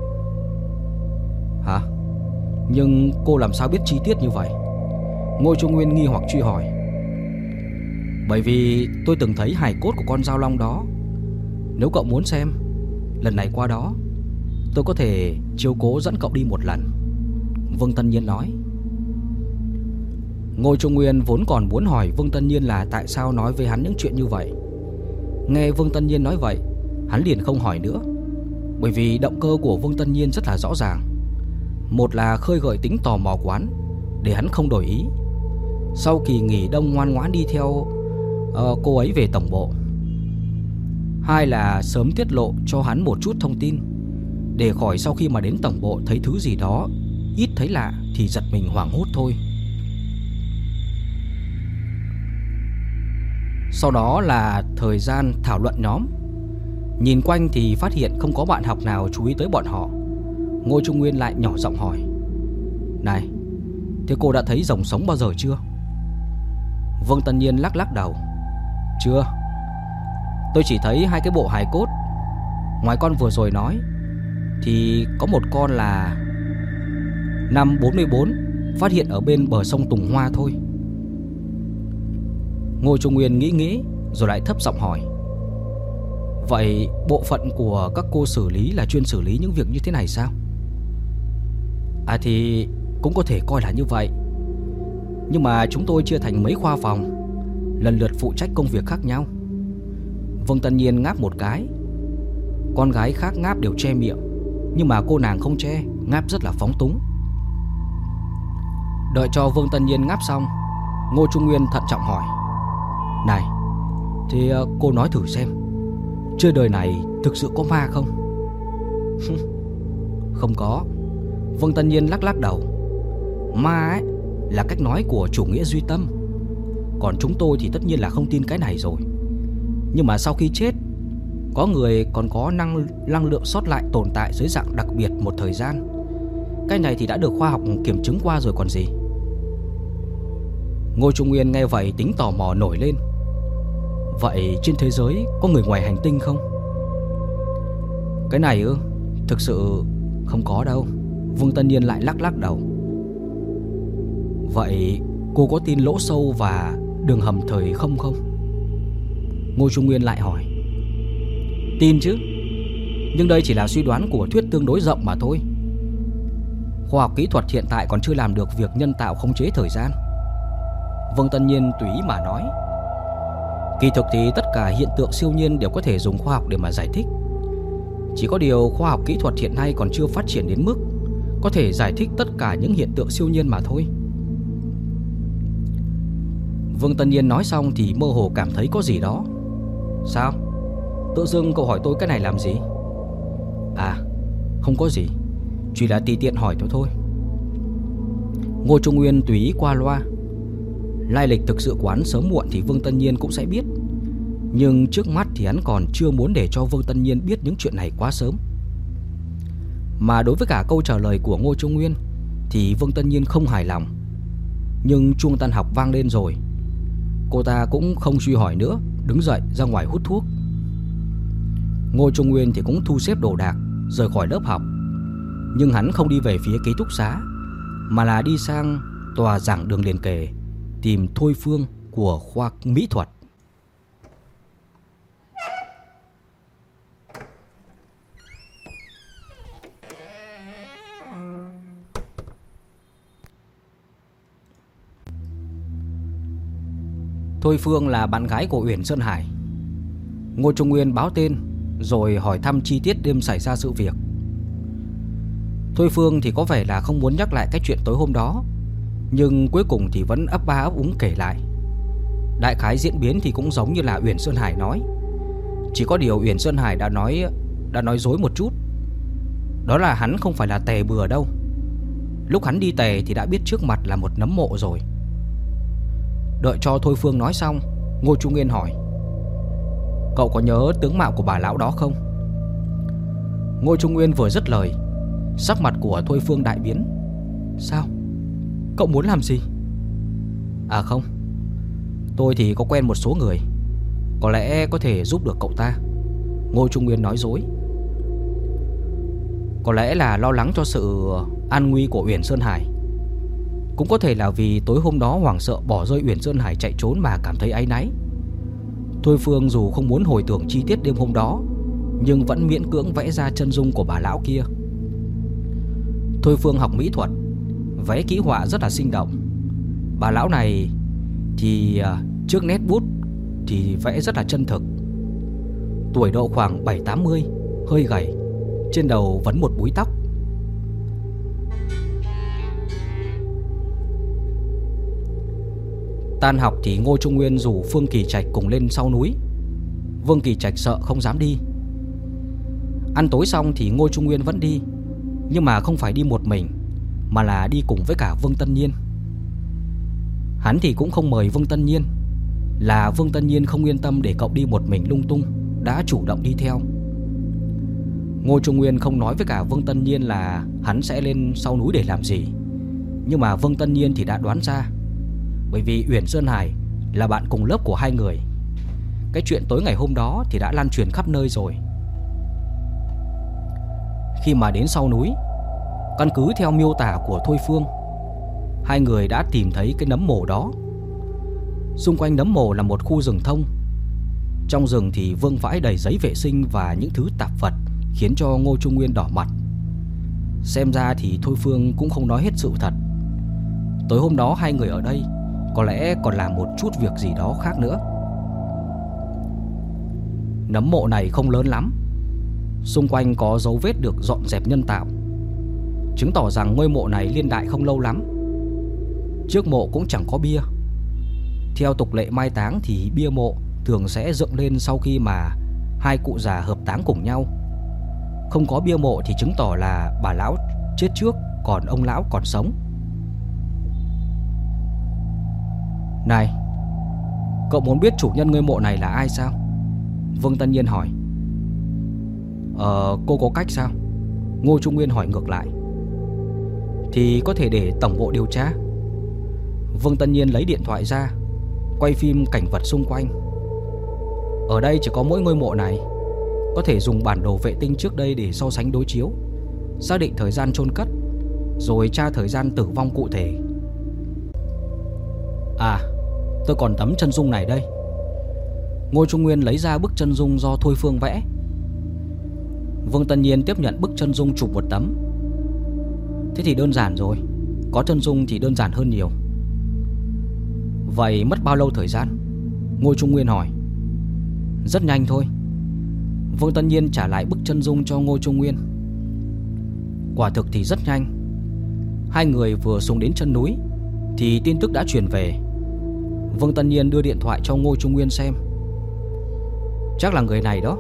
Hả? Nhưng cô làm sao biết chi tiết như vậy? Ngô Trung Nguyên nghi hoặc truy hỏi. Bởi vì tôi từng thấy hài cốt của con dao long đó. Nếu cậu muốn xem, lần này qua đó tôi có thể chiếu cố dẫn cậu đi một lần, Vương Tân Nhiên nói. Ngô Trung Nguyên vốn còn muốn hỏi Vương Tân Nhiên là tại sao nói với hắn những chuyện như vậy. Nghe Vương Tân Nhiên nói vậy, hắn liền không hỏi nữa. Bởi vì động cơ của Vương Tân Nhiên rất là rõ ràng. Một là khơi gợi tính tò mò của hắn, để hắn không đổi ý sau kỳ nghỉ đông ngoan ngoãn đi theo cô ấy về tổng bộ. Hai là sớm tiết lộ cho hắn một chút thông tin, để khỏi sau khi mà đến tổng bộ thấy thứ gì đó ít thấy lạ thì giật mình hoảng hốt thôi. Sau đó là thời gian thảo luận nhóm. Nhìn quanh thì phát hiện không có bạn học nào chú ý tới bọn họ. Ngô Trung Nguyên lại nhỏ giọng hỏi. Này, thế cô đã thấy rồng sống bao giờ chưa? Vương Tân Nhiên lắc lắc đầu. Chưa. Tôi chỉ thấy hai cái bộ hài cốt. Ngoài con vừa rồi nói thì có một con là năm 44, phát hiện ở bên bờ sông Tùng Hoa thôi. Ngô Trung Nguyên nghĩ rồi lại thấp giọng hỏi: vậy bộ phận của các cô xử lý là chuyên xử lý những việc như thế này sao? Thì cũng có thể coi là như vậy. Nhưng mà chúng tôi chia thành mấy khoa phòng, lần lượt phụ trách công việc khác nhau. Vương Tân Nhiên ngáp một cái. Con gái khác ngáp đều che miệng, nhưng mà cô nàng không che, ngáp rất là phóng túng. Đợi cho Vương Tân Nhiên ngáp xong, Ngô Trung Nguyên thận trọng hỏi: này, thì cô nói thử xem, trên đời này thực sự có ma không? Không có. Vương Tân Nhiên lắc đầu. Ma ấy là cách nói của chủ nghĩa duy tâm, còn chúng tôi thì tất nhiên là không tin cái này rồi. Nhưng mà sau khi chết, có người còn có năng lượng sót lại tồn tại dưới dạng đặc biệt một thời gian. Cái này thì đã được khoa học kiểm chứng qua rồi còn gì. Ngô Trung Nguyên nghe vậy tính tò mò nổi lên. Vậy trên thế giới có người ngoài hành tinh không? Cái này thực sự không có đâu. Vương Tân Nhiên lại lắc đầu. Vậy cô có tin lỗ sâu và đường hầm thời không? Ngô Trung Nguyên lại hỏi. Tin chứ, nhưng đây chỉ là suy đoán của thuyết tương đối rộng mà thôi. Khoa học kỹ thuật hiện tại còn chưa làm được việc nhân tạo khống chế thời gian. Vương Tân Nhiên tùy ý mà nói. Kỳ thực thì tất cả hiện tượng siêu nhiên đều có thể dùng khoa học để mà giải thích. Chỉ có điều khoa học kỹ thuật hiện nay còn chưa phát triển đến mức có thể giải thích tất cả những hiện tượng siêu nhiên mà thôi. Vương Tân Nhiên nói xong thì mơ hồ cảm thấy có gì đó. Sao? Tự dưng cậu hỏi tôi cái này làm gì? Không có gì, chỉ là tùy tiện hỏi thôi. Ngô Trung Nguyên tùy ý qua loa. Lai lịch thực sự của hắn sớm muộn thì Vương Tân Nhiên cũng sẽ biết. Nhưng trước mắt thì hắn còn chưa muốn để cho Vương Tân Nhiên biết những chuyện này quá sớm. Mà đối với cả câu trả lời của Ngô Trung Nguyên thì Vương Tân Nhiên không hài lòng. Nhưng chuông tan học vang lên rồi. Cô ta cũng không truy hỏi nữa, đứng dậy ra ngoài hút thuốc. Ngô Trung Nguyên thì cũng thu xếp đồ đạc rời khỏi lớp học. Nhưng hắn không đi về phía ký túc xá, mà là đi sang tòa giảng đường liền kề tìm Thôi Phương của khoa mỹ thuật. Thôi Phương là bạn gái của Uyển Sơn Hải. Ngô Trung Nguyên báo tên rồi hỏi thăm chi tiết đêm xảy ra sự việc. Thôi Phương thì có vẻ là không muốn nhắc lại cái chuyện tối hôm đó, nhưng cuối cùng thì vẫn ấp ba ấp úng kể lại. Đại khái diễn biến thì cũng giống như là Uyển Sơn Hải nói. Chỉ có điều Uyển Sơn Hải đã nói dối một chút. Đó là hắn không phải là tè bừa đâu. Lúc hắn đi tè thì đã biết trước mặt là một nấm mộ rồi. Đợi cho Thôi Phương nói xong, Ngô Trung Nguyên hỏi: cậu có nhớ tướng mạo của bà lão đó không? Ngô Trung Nguyên vừa dứt lời, sắc mặt của Thôi Phương đại biến. Sao? Cậu muốn làm gì? Không, tôi thì có quen một số người, có lẽ có thể giúp được cậu ta. Ngô Trung Nguyên nói dối. Có lẽ là lo lắng cho sự an nguy của Uyển Sơn Hải. Cũng có thể là vì tối hôm đó hoảng sợ bỏ rơi Uyển Sơn Hải chạy trốn mà cảm thấy áy náy. Thôi Phương dù không muốn hồi tưởng chi tiết đêm hôm đó, nhưng vẫn miễn cưỡng vẽ ra chân dung của bà lão kia. Thôi Phương học mỹ thuật, vẽ kỹ họa rất là sinh động. Bà lão này thì trước nét bút thì vẽ rất là chân thực. Tuổi độ khoảng 7-80, hơi gầy, trên đầu vấn một búi tóc. Tan học thì Ngô Trung Nguyên rủ Phương Kỳ Trạch cùng lên sau núi. Vương Kỳ Trạch sợ không dám đi. Ăn tối xong thì Ngô Trung Nguyên vẫn đi, nhưng mà không phải đi một mình, mà là đi cùng với cả Vương Tân Nhiên. Hắn thì cũng không mời Vương Tân Nhiên, là Vương Tân Nhiên không yên tâm để cậu đi một mình lung tung, đã chủ động đi theo. Ngô Trung Nguyên không nói với cả Vương Tân Nhiên là hắn sẽ lên sau núi để làm gì, nhưng mà Vương Tân Nhiên thì đã đoán ra. Bởi vì Uyển Sơn Hải là bạn cùng lớp của hai người. Cái chuyện tối ngày hôm đó thì đã lan truyền khắp nơi rồi. Khi mà đến sau núi, căn cứ theo miêu tả của Thôi Phương, hai người đã tìm thấy cái nấm mồ đó. Xung quanh nấm mồ là một khu rừng thông. Trong rừng thì vương vãi đầy giấy vệ sinh và những thứ tạp vật, khiến cho Ngô Trung Nguyên đỏ mặt. Xem ra thì Thôi Phương cũng không nói hết sự thật. Tối hôm đó hai người ở đây có lẽ còn làm một chút việc gì đó khác nữa. Nấm mộ này không lớn lắm. Xung quanh có dấu vết được dọn dẹp nhân tạo, chứng tỏ rằng ngôi mộ này niên đại không lâu lắm. Trước mộ cũng chẳng có bia. Theo tục lệ mai táng thì bia mộ thường sẽ dựng lên sau khi mà hai cụ già hợp táng cùng nhau. Không có bia mộ thì chứng tỏ là bà lão chết trước, còn ông lão còn sống. Này, cậu muốn biết chủ nhân ngôi mộ này là ai sao? Vương Tân Nhiên hỏi. Cô có cách sao? Ngô Trung Nguyên hỏi ngược lại. Thì có thể để tổng bộ điều tra. Vương Tân Nhiên lấy điện thoại ra, quay phim cảnh vật xung quanh. Ở đây chỉ có mỗi ngôi mộ này. Có thể dùng bản đồ vệ tinh trước đây để so sánh đối chiếu, xác định thời gian chôn cất, rồi tra thời gian tử vong cụ thể. À, tôi còn tấm chân dung này đây. Ngô Trung Nguyên lấy ra bức chân dung do Thôi Phương vẽ. Vương Tân Nhiên tiếp nhận bức chân dung chụp một tấm. Thế thì đơn giản rồi. Có chân dung thì đơn giản hơn nhiều. Vậy mất bao lâu thời gian? Ngô Trung Nguyên hỏi. Rất nhanh thôi. Vương Tân Nhiên trả lại bức chân dung cho Ngô Trung Nguyên. Quả thực thì rất nhanh. Hai người vừa xuống đến chân núi thì tin tức đã truyền về. Vương Tân Nhiên đưa điện thoại cho Ngô Trung Nguyên xem. Chắc là người này đó.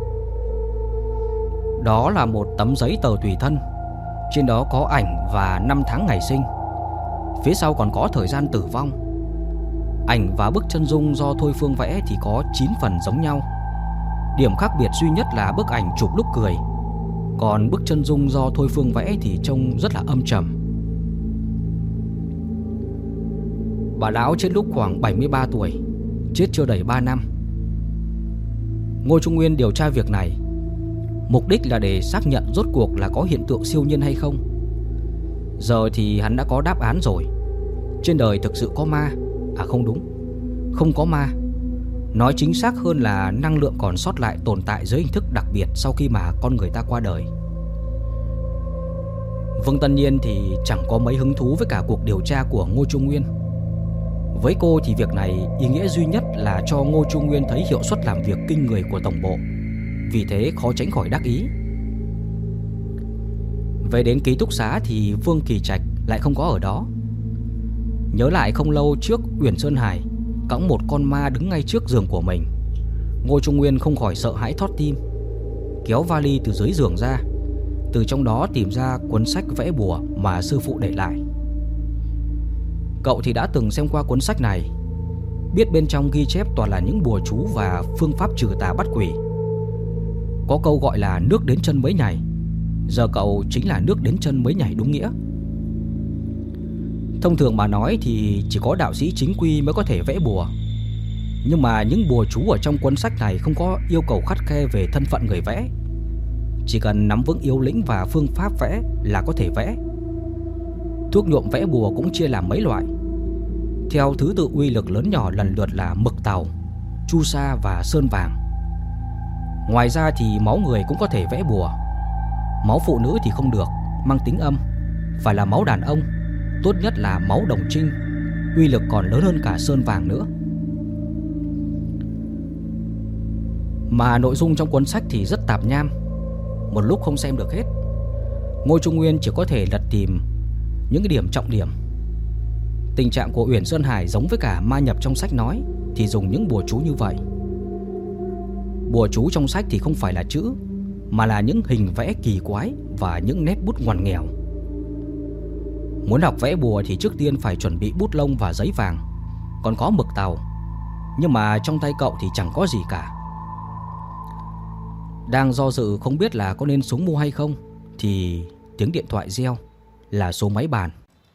Đó là một tấm giấy tờ tùy thân. Trên đó có ảnh và năm tháng ngày sinh. Phía sau còn có thời gian tử vong. Ảnh và bức chân dung do Thôi Phương vẽ thì có 9 phần giống nhau. Điểm khác biệt duy nhất là bức ảnh chụp lúc cười, còn bức chân dung do Thôi Phương vẽ thì trông rất là âm trầm. Bà lão chết lúc khoảng 73 tuổi, chết chưa đầy 3 năm. Ngô Trung Nguyên điều tra việc này, mục đích là để xác nhận rốt cuộc là có hiện tượng siêu nhiên hay không. Giờ thì hắn đã có đáp án rồi. Trên đời thực sự có ma. À không đúng, không có ma. Nói chính xác hơn là năng lượng còn sót lại tồn tại dưới hình thức đặc biệt sau khi mà con người ta qua đời. Vương Tân Nhiên thì chẳng có mấy hứng thú với cả cuộc điều tra của Ngô Trung Nguyên. Với cô thì việc này ý nghĩa duy nhất là cho Ngô Trung Nguyên thấy hiệu suất làm việc kinh người của tổng bộ. Vì thế khó tránh khỏi đắc ý. Về đến ký túc xá thì Vương Kỳ Trạch lại không có ở đó. Nhớ lại không lâu trước Uyển Sơn Hải cõng một con ma đứng ngay trước giường của mình, Ngô Trung Nguyên không khỏi sợ hãi thót tim. Kéo vali từ dưới giường ra, từ trong đó tìm ra cuốn sách vẽ bùa mà sư phụ để lại. Cậu thì đã từng xem qua cuốn sách này, biết bên trong ghi chép toàn là những bùa chú và phương pháp trừ tà bắt quỷ. Có câu gọi là nước đến chân mới nhảy. Giờ cậu chính là nước đến chân mới nhảy đúng nghĩa. Thông thường mà nói thì chỉ có đạo sĩ chính quy mới có thể vẽ bùa. Nhưng mà những bùa chú ở trong cuốn sách này không có yêu cầu khắt khe về thân phận người vẽ. Chỉ cần nắm vững yếu lĩnh và phương pháp vẽ là có thể vẽ. Thuốc nhuộm vẽ bùa cũng chia làm mấy loại, theo thứ tự uy lực lớn nhỏ lần lượt là mực tàu, chu sa và sơn vàng. Ngoài ra thì máu người cũng có thể vẽ bùa. Máu phụ nữ thì không được, mang tính âm, phải là máu đàn ông, tốt nhất là máu đồng trinh, uy lực còn lớn hơn cả sơn vàng nữa. Mà nội dung trong cuốn sách thì rất tạp nham, một lúc không xem được hết. Ngô Trung Nguyên chỉ có thể lật tìm những cái điểm trọng điểm. Tình trạng của Uyển Sơn Hải giống với cả ma nhập trong sách nói, thì dùng những bùa chú như vậy. Bùa chú trong sách thì không phải là chữ, mà là những hình vẽ kỳ quái và những nét bút ngoằn nghèo. Muốn học vẽ bùa thì trước tiên phải chuẩn bị bút lông và giấy vàng, còn có mực tàu. Nhưng mà trong tay cậu thì chẳng có gì cả. Đang do dự không biết là có nên xuống mua hay không, thì tiếng điện thoại reo, là số máy bàn.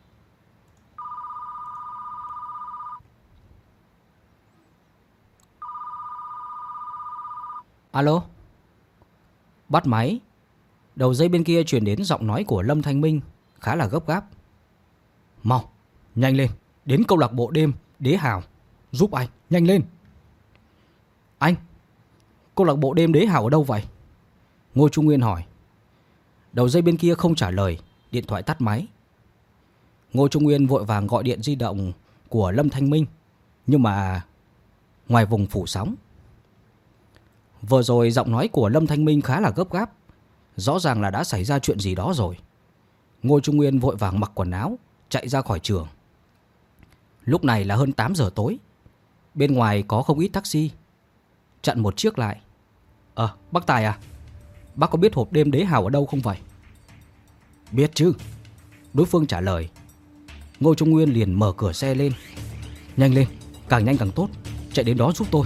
Alo. Bắt máy. Đầu dây bên kia truyền đến giọng nói của Lâm Thanh Minh, khá là gấp gáp. Mau, Nhanh lên, đến câu lạc bộ đêm Đế Hào, giúp anh, nhanh lên. Anh, câu lạc bộ đêm Đế Hào ở đâu vậy? Ngô Trung Nguyên hỏi. Đầu dây bên kia không trả lời, điện thoại tắt máy. Ngô Trung Nguyên vội vàng gọi điện di động của Lâm Thanh Minh, nhưng mà ngoài vùng phủ sóng. Vừa rồi giọng nói của Lâm Thanh Minh khá là gấp gáp, rõ ràng là đã xảy ra chuyện gì đó rồi. Ngô Trung Nguyên vội vàng mặc quần áo, chạy ra khỏi trường. Lúc này là hơn 8 giờ tối. Bên ngoài có không ít taxi. Chặn một chiếc lại. Bác Tài à? Bác có biết hộp đêm Đế Hào ở đâu không vậy? Biết chứ, đối phương trả lời. Ngô Trung Nguyên liền mở cửa xe lên. Nhanh lên, càng nhanh càng tốt, chạy đến đó giúp tôi.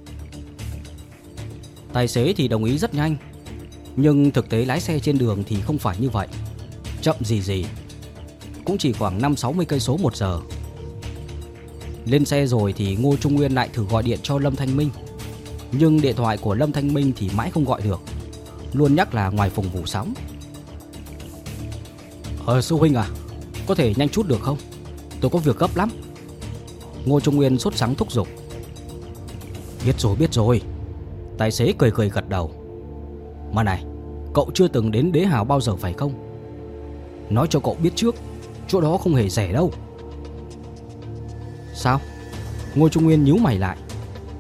Tài xế thì đồng ý rất nhanh, nhưng thực tế lái xe trên đường thì không phải như vậy. Chậm gì cũng chỉ khoảng 50-60 cây số một giờ. Lên xe rồi thì Ngô Trung Nguyên lại thử gọi điện cho Lâm Thanh Minh, nhưng điện thoại của Lâm Thanh Minh thì mãi không gọi được, luôn nhắc là ngoài vùng phủ sóng. Sư huynh à, có thể nhanh chút được không? Tôi có việc gấp lắm. Ngô Trung Nguyên sốt sắng thúc giục. Biết rồi. Tài xế cười gật đầu. Mà này, cậu chưa từng đến Đế Hào bao giờ phải không? Nói cho cậu biết trước, chỗ đó không hề rẻ đâu. Sao? Ngô Trung Nguyên nhíu mày lại.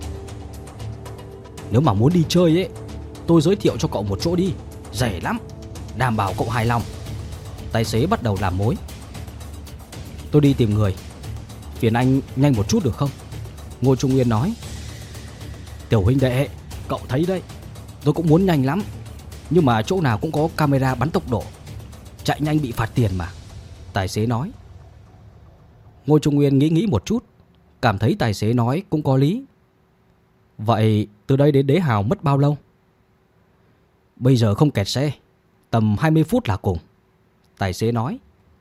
Nếu mà muốn đi chơi ấy, tôi giới thiệu cho cậu một chỗ đi, rẻ lắm, đảm bảo cậu hài lòng. Tài xế bắt đầu làm mối. Tôi đi tìm người, phiền anh nhanh một chút được không? Ngô Trung Nguyên nói. Tiểu huynh đệ, cậu thấy đấy, tôi cũng muốn nhanh lắm, nhưng mà chỗ nào cũng có camera bắn tốc độ, chạy nhanh bị phạt tiền mà. Tài xế nói. Ngô Trung Nguyên nghĩ một chút, cảm thấy tài xế nói cũng có lý. Vậy từ đây đến Đế Hào mất bao lâu? Bây giờ không kẹt xe, tầm 20 phút là cùng. Tài xế nói.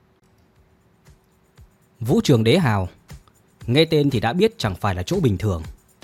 Vũ trường Đế Hào, nghe tên thì đã biết chẳng phải là chỗ bình thường.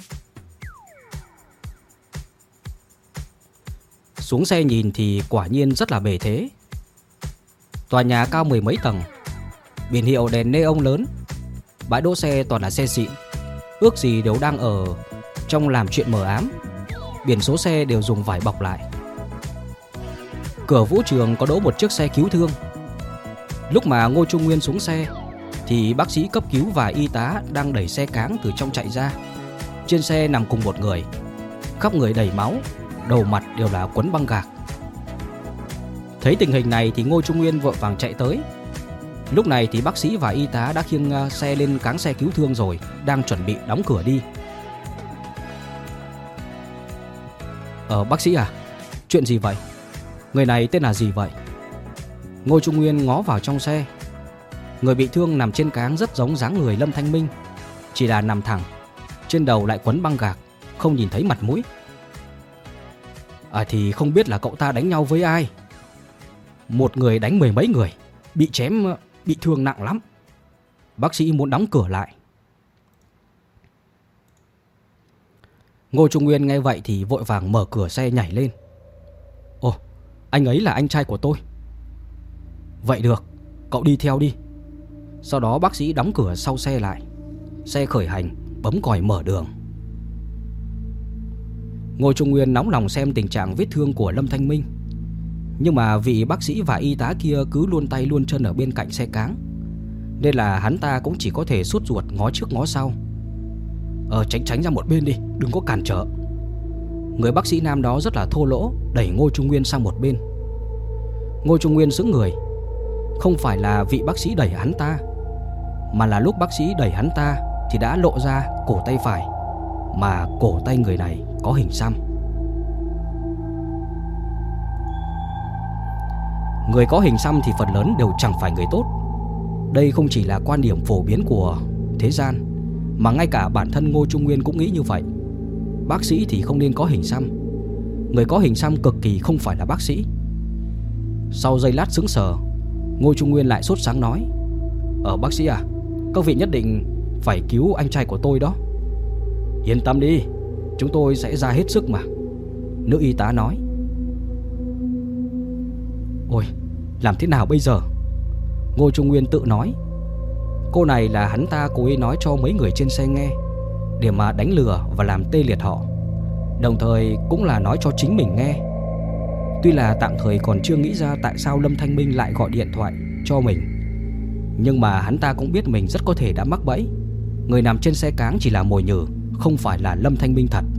Xuống xe nhìn thì quả nhiên rất là bề thế. Tòa nhà cao mười mấy tầng, biển hiệu đèn neon lớn, bãi đỗ xe toàn là xe xịn, ước gì đều đang ở trong làm chuyện mờ ám. Biển số xe đều dùng vải bọc lại. Cửa vũ trường có đỗ một chiếc xe cứu thương. Lúc mà Ngô Trung Nguyên xuống xe thì bác sĩ cấp cứu và y tá đang đẩy xe cáng từ trong chạy ra. Trên xe nằm cùng một người, khắp người đầy máu, đầu mặt đều là quấn băng gạc. Thấy tình hình này thì Ngô Trung Nguyên vội vàng chạy tới. Lúc này thì bác sĩ và y tá đã khiêng xe lên cáng xe cứu thương rồi, đang chuẩn bị đóng cửa đi. Bác sĩ à, chuyện gì vậy? Người này tên là gì vậy? Ngô Trung Nguyên ngó vào trong xe. Người bị thương nằm trên cáng rất giống dáng người Lâm Thanh Minh, chỉ là nằm thẳng, trên đầu lại quấn băng gạc, không nhìn thấy mặt mũi. Thì không biết là cậu ta đánh nhau với ai. Một người đánh mười mấy người, bị chém, bị thương nặng lắm. Bác sĩ muốn đóng cửa lại. Ngô Trung Nguyên nghe vậy thì vội vàng mở cửa xe nhảy lên. Ồ, anh ấy là anh trai của tôi. Vậy được, cậu đi theo đi. Sau đó bác sĩ đóng cửa sau xe lại. Xe khởi hành, bấm còi mở đường. Ngô Trung Nguyên nóng lòng xem tình trạng vết thương của Lâm Thanh Minh, nhưng mà vì bác sĩ và y tá kia cứ luôn tay luôn chân ở bên cạnh xe cáng, nên là hắn ta cũng chỉ có thể sốt ruột ngó trước ngó sau. Tránh ra một bên đi, đừng có cản trở. Người bác sĩ nam đó rất là thô lỗ, đẩy Ngô Trung Nguyên sang một bên. Ngô Trung Nguyên sững người. Không phải là vị bác sĩ đẩy hắn ta, mà là lúc bác sĩ đẩy hắn ta thì đã lộ ra cổ tay phải, mà cổ tay người này có hình xăm. Người có hình xăm thì phần lớn đều chẳng phải người tốt. Đây không chỉ là quan điểm phổ biến của thế gian, mà ngay cả bản thân Ngô Trung Nguyên cũng nghĩ như vậy. Bác sĩ thì không nên có hình xăm. Người có hình xăm cực kỳ không phải là bác sĩ. Sau giây lát sững sờ, Ngô Trung Nguyên lại sốt sắng nói: Bác sĩ à, các vị nhất định phải cứu anh trai của tôi đó. Yên tâm đi, chúng tôi sẽ ra hết sức mà. Nữ y tá nói. Ôi, làm thế nào bây giờ? Ngô Trung Nguyên tự nói. Cô này là hắn ta cố ý nói cho mấy người trên xe nghe, để mà đánh lừa và làm tê liệt họ, đồng thời cũng là nói cho chính mình nghe. Tuy là tạm thời còn chưa nghĩ ra tại sao Lâm Thanh Minh lại gọi điện thoại cho mình, nhưng mà hắn ta cũng biết mình rất có thể đã mắc bẫy. Người nằm trên xe cáng chỉ là mồi nhử, không phải là Lâm Thanh Minh thật.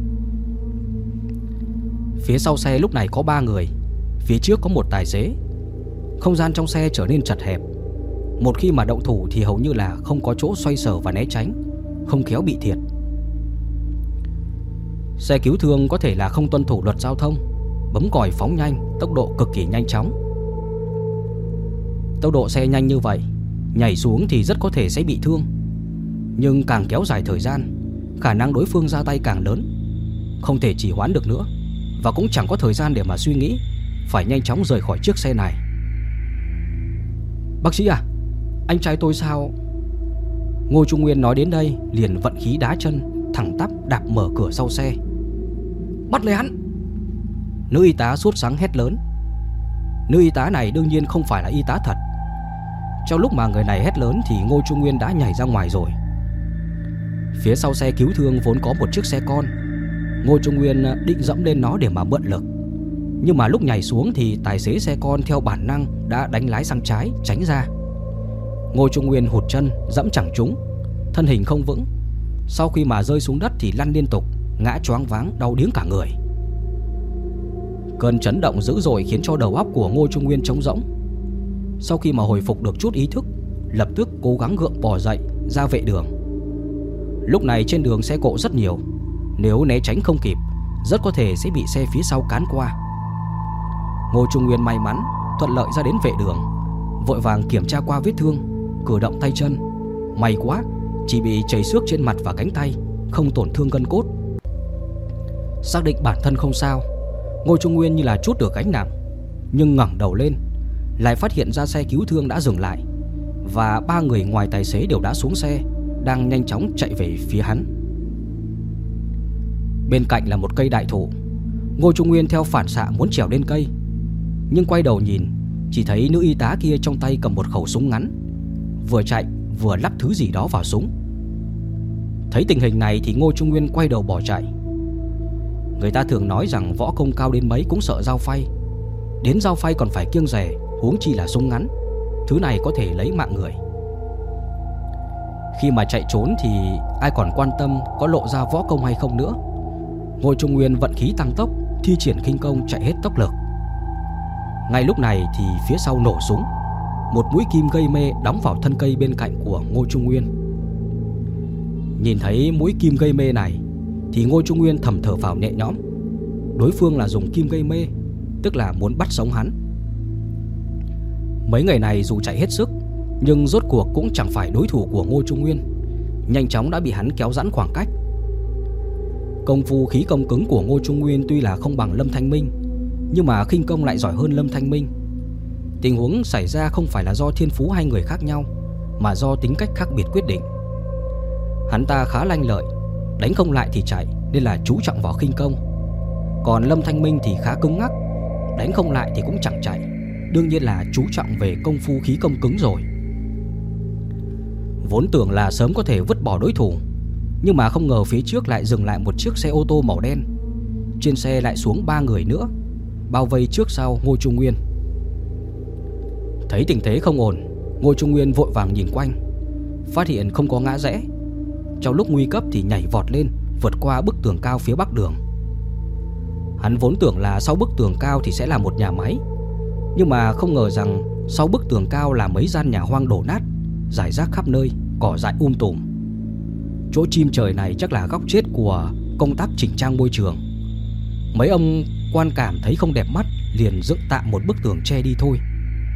Phía sau xe lúc này có 3 người, phía trước có một tài xế. Không gian trong xe trở nên chật hẹp. Một khi mà động thủ thì hầu như là không có chỗ xoay sở và né tránh, không khéo bị thiệt. Xe cứu thương có thể là không tuân thủ luật giao thông, bấm còi phóng nhanh, tốc độ cực kỳ nhanh chóng. Tốc độ xe nhanh như vậy, nhảy xuống thì rất có thể sẽ bị thương. Nhưng càng kéo dài thời gian, khả năng đối phương ra tay càng lớn. Không thể trì hoãn được nữa, và cũng chẳng có thời gian để mà suy nghĩ, phải nhanh chóng rời khỏi chiếc xe này. Bác sĩ à, anh trai tôi sao? Ngô Trung Nguyên nói đến đây liền vận khí đá chân, thẳng tắp đạp mở cửa sau xe. Bắt lấy hắn! Nữ y tá sốt sắng hét lớn. Nữ y tá này đương nhiên không phải là y tá thật. Trong lúc mà người này hét lớn thì Ngô Trung Nguyên đã nhảy ra ngoài rồi. Phía sau xe cứu thương vốn có một chiếc xe con. Ngô Trung Nguyên định dẫm lên nó để mà mượn lực, nhưng mà lúc nhảy xuống thì tài xế xe con theo bản năng đã đánh lái sang trái tránh ra. Ngô Trung Nguyên hụt chân, dẫm chẳng trúng, thân hình không vững. Sau khi mà rơi xuống đất thì lăn liên tục, ngã choáng váng đau điếng cả người. Cơn chấn động dữ dội khiến cho đầu óc của Ngô Trung Nguyên trống rỗng. Sau khi mà hồi phục được chút ý thức, lập tức cố gắng gượng bò dậy ra vệ đường. Lúc này trên đường xe cộ rất nhiều, nếu né tránh không kịp, rất có thể sẽ bị xe phía sau cán qua. Ngô Trung Nguyên may mắn thuận lợi ra đến vệ đường, vội vàng kiểm tra qua vết thương, cử động tay chân. May quá, chỉ bị chảy xước trên mặt và cánh tay, không tổn thương gân cốt. Xác định bản thân không sao, Ngô Trung Nguyên như là trút được gánh nặng. Nhưng ngẩng đầu lên, lại phát hiện ra xe cứu thương đã dừng lại, và 3 người ngoài tài xế đều đã xuống xe, đang nhanh chóng chạy về phía hắn. Bên cạnh là một cây đại thụ. Ngô Trung Nguyên theo phản xạ muốn trèo lên cây, nhưng quay đầu nhìn, chỉ thấy nữ y tá kia trong tay cầm một khẩu súng ngắn, vừa chạy vừa lắp thứ gì đó vào súng. Thấy tình hình này thì Ngô Trung Nguyên quay đầu bỏ chạy. Người ta thường nói rằng võ công cao đến mấy cũng sợ dao phay. Đến dao phay còn phải kiêng dè, huống chi là súng ngắn. Thứ này có thể lấy mạng người. Khi mà chạy trốn thì ai còn quan tâm có lộ ra võ công hay không nữa. Ngô Trung Nguyên vận khí tăng tốc, thi triển khinh công chạy hết tốc lực. Ngay lúc này thì phía sau nổ súng. Một mũi kim gây mê đóng vào thân cây bên cạnh của Ngô Trung Nguyên. Nhìn thấy mũi kim gây mê này thì Ngô Trung Nguyên thầm thở phào nhẹ nhõm. Đối phương là dùng kim gây mê, tức là muốn bắt sống hắn. Mấy người này dù chạy hết sức, nhưng rốt cuộc cũng chẳng phải đối thủ của Ngô Trung Nguyên. Nhanh chóng đã bị hắn kéo giãn khoảng cách. Công phu khí công cứng của Ngô Trung Nguyên tuy là không bằng Lâm Thanh Minh, nhưng mà khinh công lại giỏi hơn Lâm Thanh Minh. Tình huống xảy ra không phải là do thiên phú hai người khác nhau, mà do tính cách khác biệt quyết định. Hắn ta khá lanh lợi, đánh không lại thì chạy, nên là chú trọng vào khinh công. Còn Lâm Thanh Minh thì khá cứng ngắc, đánh không lại thì cũng chẳng chạy, đương nhiên là chú trọng về công phu khí công cứng rồi. Vốn tưởng là sớm có thể vứt bỏ đối thủ, nhưng mà không ngờ phía trước lại dừng lại một chiếc xe ô tô màu đen. Trên xe lại xuống 3 người nữa, bao vây trước sau Ngô Trung Nguyên. Thấy tình thế không ổn, Ngô Trung Nguyên vội vàng nhìn quanh, phát hiện không có ngã rẽ. Trong lúc nguy cấp thì nhảy vọt lên, vượt qua bức tường cao phía bắc đường. Hắn vốn tưởng là sau bức tường cao thì sẽ là một nhà máy, nhưng mà không ngờ rằng sau bức tường cao là mấy gian nhà hoang đổ nát, rải rác khắp nơi, cỏ dại tùm. Chỗ chim trời này chắc là góc chết của công tác chỉnh trang môi trường. Mấy ông quan cảm thấy không đẹp mắt, liền dựng tạm một bức tường che đi thôi.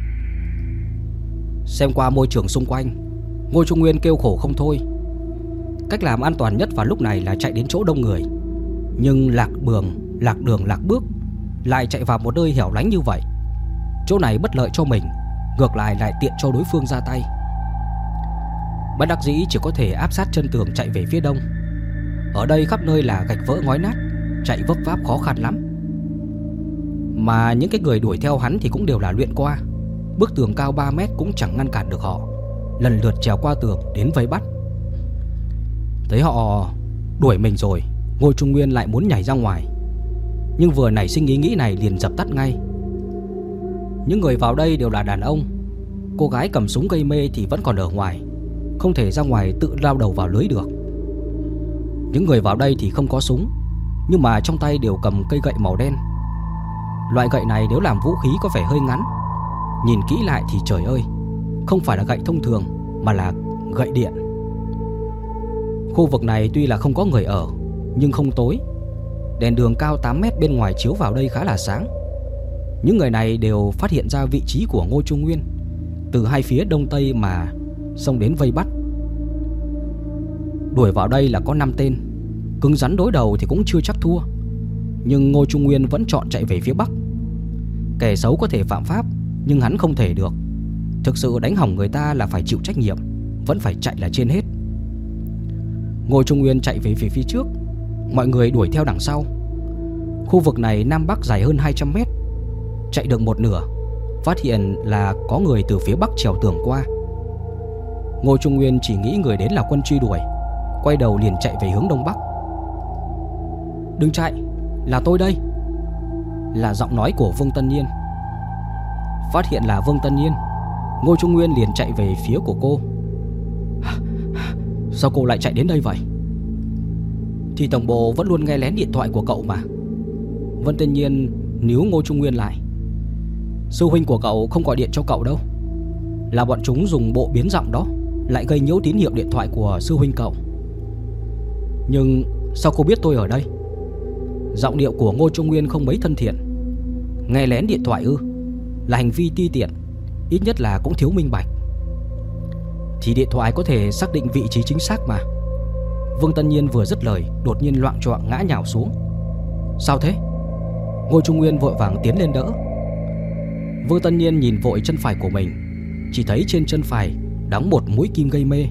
Xem qua môi trường xung quanh, Ngô Trung Nguyên kêu khổ không thôi. Cách làm an toàn nhất vào lúc này là chạy đến chỗ đông người. Nhưng lạc đường lạc bước, lại chạy vào một nơi hẻo lánh như vậy. Chỗ này bất lợi cho mình, ngược lại tiện cho đối phương ra tay. Bất đắc dĩ chỉ có thể áp sát chân tường chạy về phía đông. Ở đây khắp nơi là gạch vỡ ngói nát, chạy vấp váp khó khăn lắm. Mà những cái người đuổi theo hắn thì cũng đều là luyện qua, bức tường cao 3 mét cũng chẳng ngăn cản được họ. lần lượt trèo qua tường đến vây bắt. Thấy họ đuổi mình rồi, Ngô Trung Nguyên lại muốn nhảy ra ngoài, nhưng vừa nảy sinh ý nghĩ này liền dập tắt ngay. Những người vào đây đều là đàn ông, cô gái cầm súng gây mê thì vẫn còn ở ngoài, không thể ra ngoài tự lao đầu vào lưới được. Những người vào đây thì không có súng, nhưng mà trong tay đều cầm cây gậy màu đen. Loại gậy này nếu làm vũ khí có vẻ hơi ngắn, nhìn kỹ lại thì trời ơi, không phải là gậy thông thường mà là gậy điện. Khu vực này tuy là không có người ở, nhưng không tối. Đèn đường cao 8 mét bên ngoài chiếu vào đây khá là sáng. Những người này đều phát hiện ra vị trí của Ngô Trung Nguyên từ hai phía đông tây mà xông đến vây bắt. Đuổi vào đây là có 5 tên, cứng rắn đối đầu thì cũng chưa chắc thua, nhưng Ngô Trung Nguyên vẫn chọn chạy về phía bắc. Kẻ xấu có thể phạm pháp, nhưng hắn không thể được. Thực sự đánh hỏng người ta là phải chịu trách nhiệm, vẫn phải chạy là trên hết. Ngô Trung Nguyên chạy về phía trước, mọi người đuổi theo đằng sau. Khu vực này nam bắc dài hơn 200 mét. Chạy được một nửa, phát hiện là có người từ phía bắc trèo tường qua. Ngô Trung Nguyên chỉ nghĩ người đến là quân truy đuổi, quay đầu liền chạy về hướng đông bắc. "Đừng chạy, là tôi đây," là giọng nói của Vương Tân Nhiên. Phát hiện là Vương Tân Nhiên, Ngô Trung Nguyên liền chạy về phía của cô. "Sao cô lại chạy đến đây vậy?" "Thì tổng bộ vẫn luôn nghe lén điện thoại của cậu mà." Vương Tân Nhiên níu Ngô Trung Nguyên lại. "Sư huynh của cậu không gọi điện cho cậu đâu, là bọn chúng dùng bộ biến giọng đó, lại gây nhiễu tín hiệu điện thoại của sư huynh cậu." "Nhưng sao cô biết tôi ở đây?" Giọng điệu của Ngô Trung Nguyên không mấy thân thiện. Nghe lén điện thoại ư? Là hành vi ti tiện, ít nhất là cũng thiếu minh bạch. "Thì điện thoại có thể xác định vị trí chính xác mà." Vương Tân Nhiên vừa dứt lời, đột nhiên loạng choạng ngã nhào xuống. "Sao thế?" Ngô Trung Nguyên vội vàng tiến lên đỡ. Vương Tân Nhiên nhìn vội chân phải của mình, chỉ thấy trên chân phải đóng một mũi kim gây mê.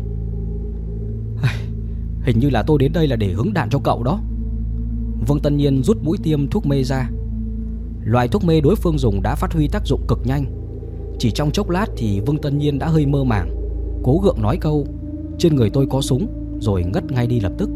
"Hình như là tôi đến đây là để hứng đạn cho cậu đó." Vương Tân Nhiên rút mũi tiêm thuốc mê ra. Loại thuốc mê đối phương dùng đã phát huy tác dụng cực nhanh. Chỉ trong chốc lát thì Vương Tân Nhiên đã hơi mơ màng, cố gượng nói câu "trên người tôi có súng", rồi ngất ngay đi lập tức.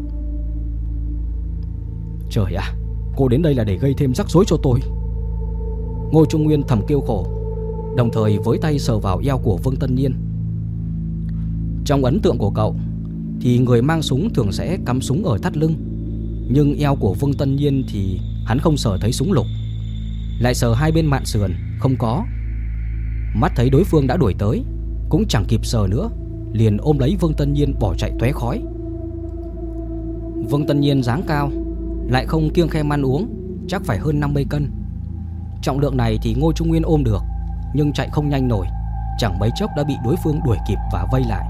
"Trời ạ, cô đến đây là để gây thêm rắc rối cho tôi." Ngô Trung Nguyên thầm kêu khổ, đồng thời với tay sờ vào eo của Vương Tân Nhiên. Trong ấn tượng của cậu thì người mang súng thường sẽ cắm súng ở thắt lưng, nhưng eo của Vương Tân Nhiên thì hắn không sờ thấy súng lục. Lại sờ hai bên mạn sườn, không có. Mắt thấy đối phương đã đuổi tới, cũng chẳng kịp sờ nữa, liền ôm lấy Vương Tân Nhiên bỏ chạy tóe khói. Vương Tân Nhiên dáng cao, lại không kiêng khem ăn uống, chắc phải hơn 50 cân. Trọng lượng này thì Ngô Trung Nguyên ôm được, nhưng chạy không nhanh nổi, chẳng mấy chốc đã bị đối phương đuổi kịp và vây lại.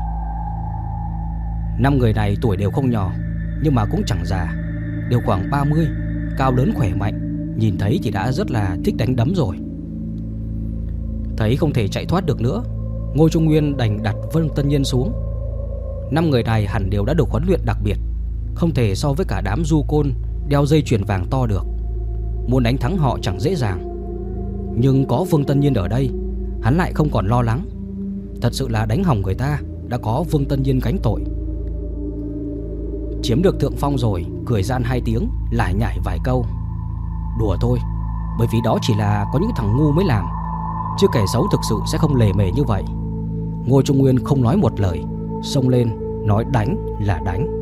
5 người này tuổi đều không nhỏ, nhưng mà cũng chẳng già, đều khoảng 30, cao lớn khỏe mạnh, nhìn thấy thì đã rất là thích đánh đấm rồi. Thấy không thể chạy thoát được nữa, Ngô Trung Nguyên đành đặt Vương Tân Nhiên xuống. 5 người này hẳn đều đã được huấn luyện đặc biệt, không thể so với cả đám du côn đeo dây chuyền vàng to được. Muốn đánh thắng họ chẳng dễ dàng. Nhưng có Vương Tân Nhiên ở đây, hắn lại không còn lo lắng. Thật sự là đánh hỏng người ta, đã có Vương Tân Nhiên gánh tội. Chiếm được thượng phong rồi, cười gian 2 tiếng, lải nhải vài câu. Đùa thôi, bởi vì đó chỉ là có những thằng ngu mới làm, chứ kẻ xấu thực sự sẽ không lề mề như vậy. Ngô Trung Nguyên không nói một lời, xông lên nói đánh là đánh.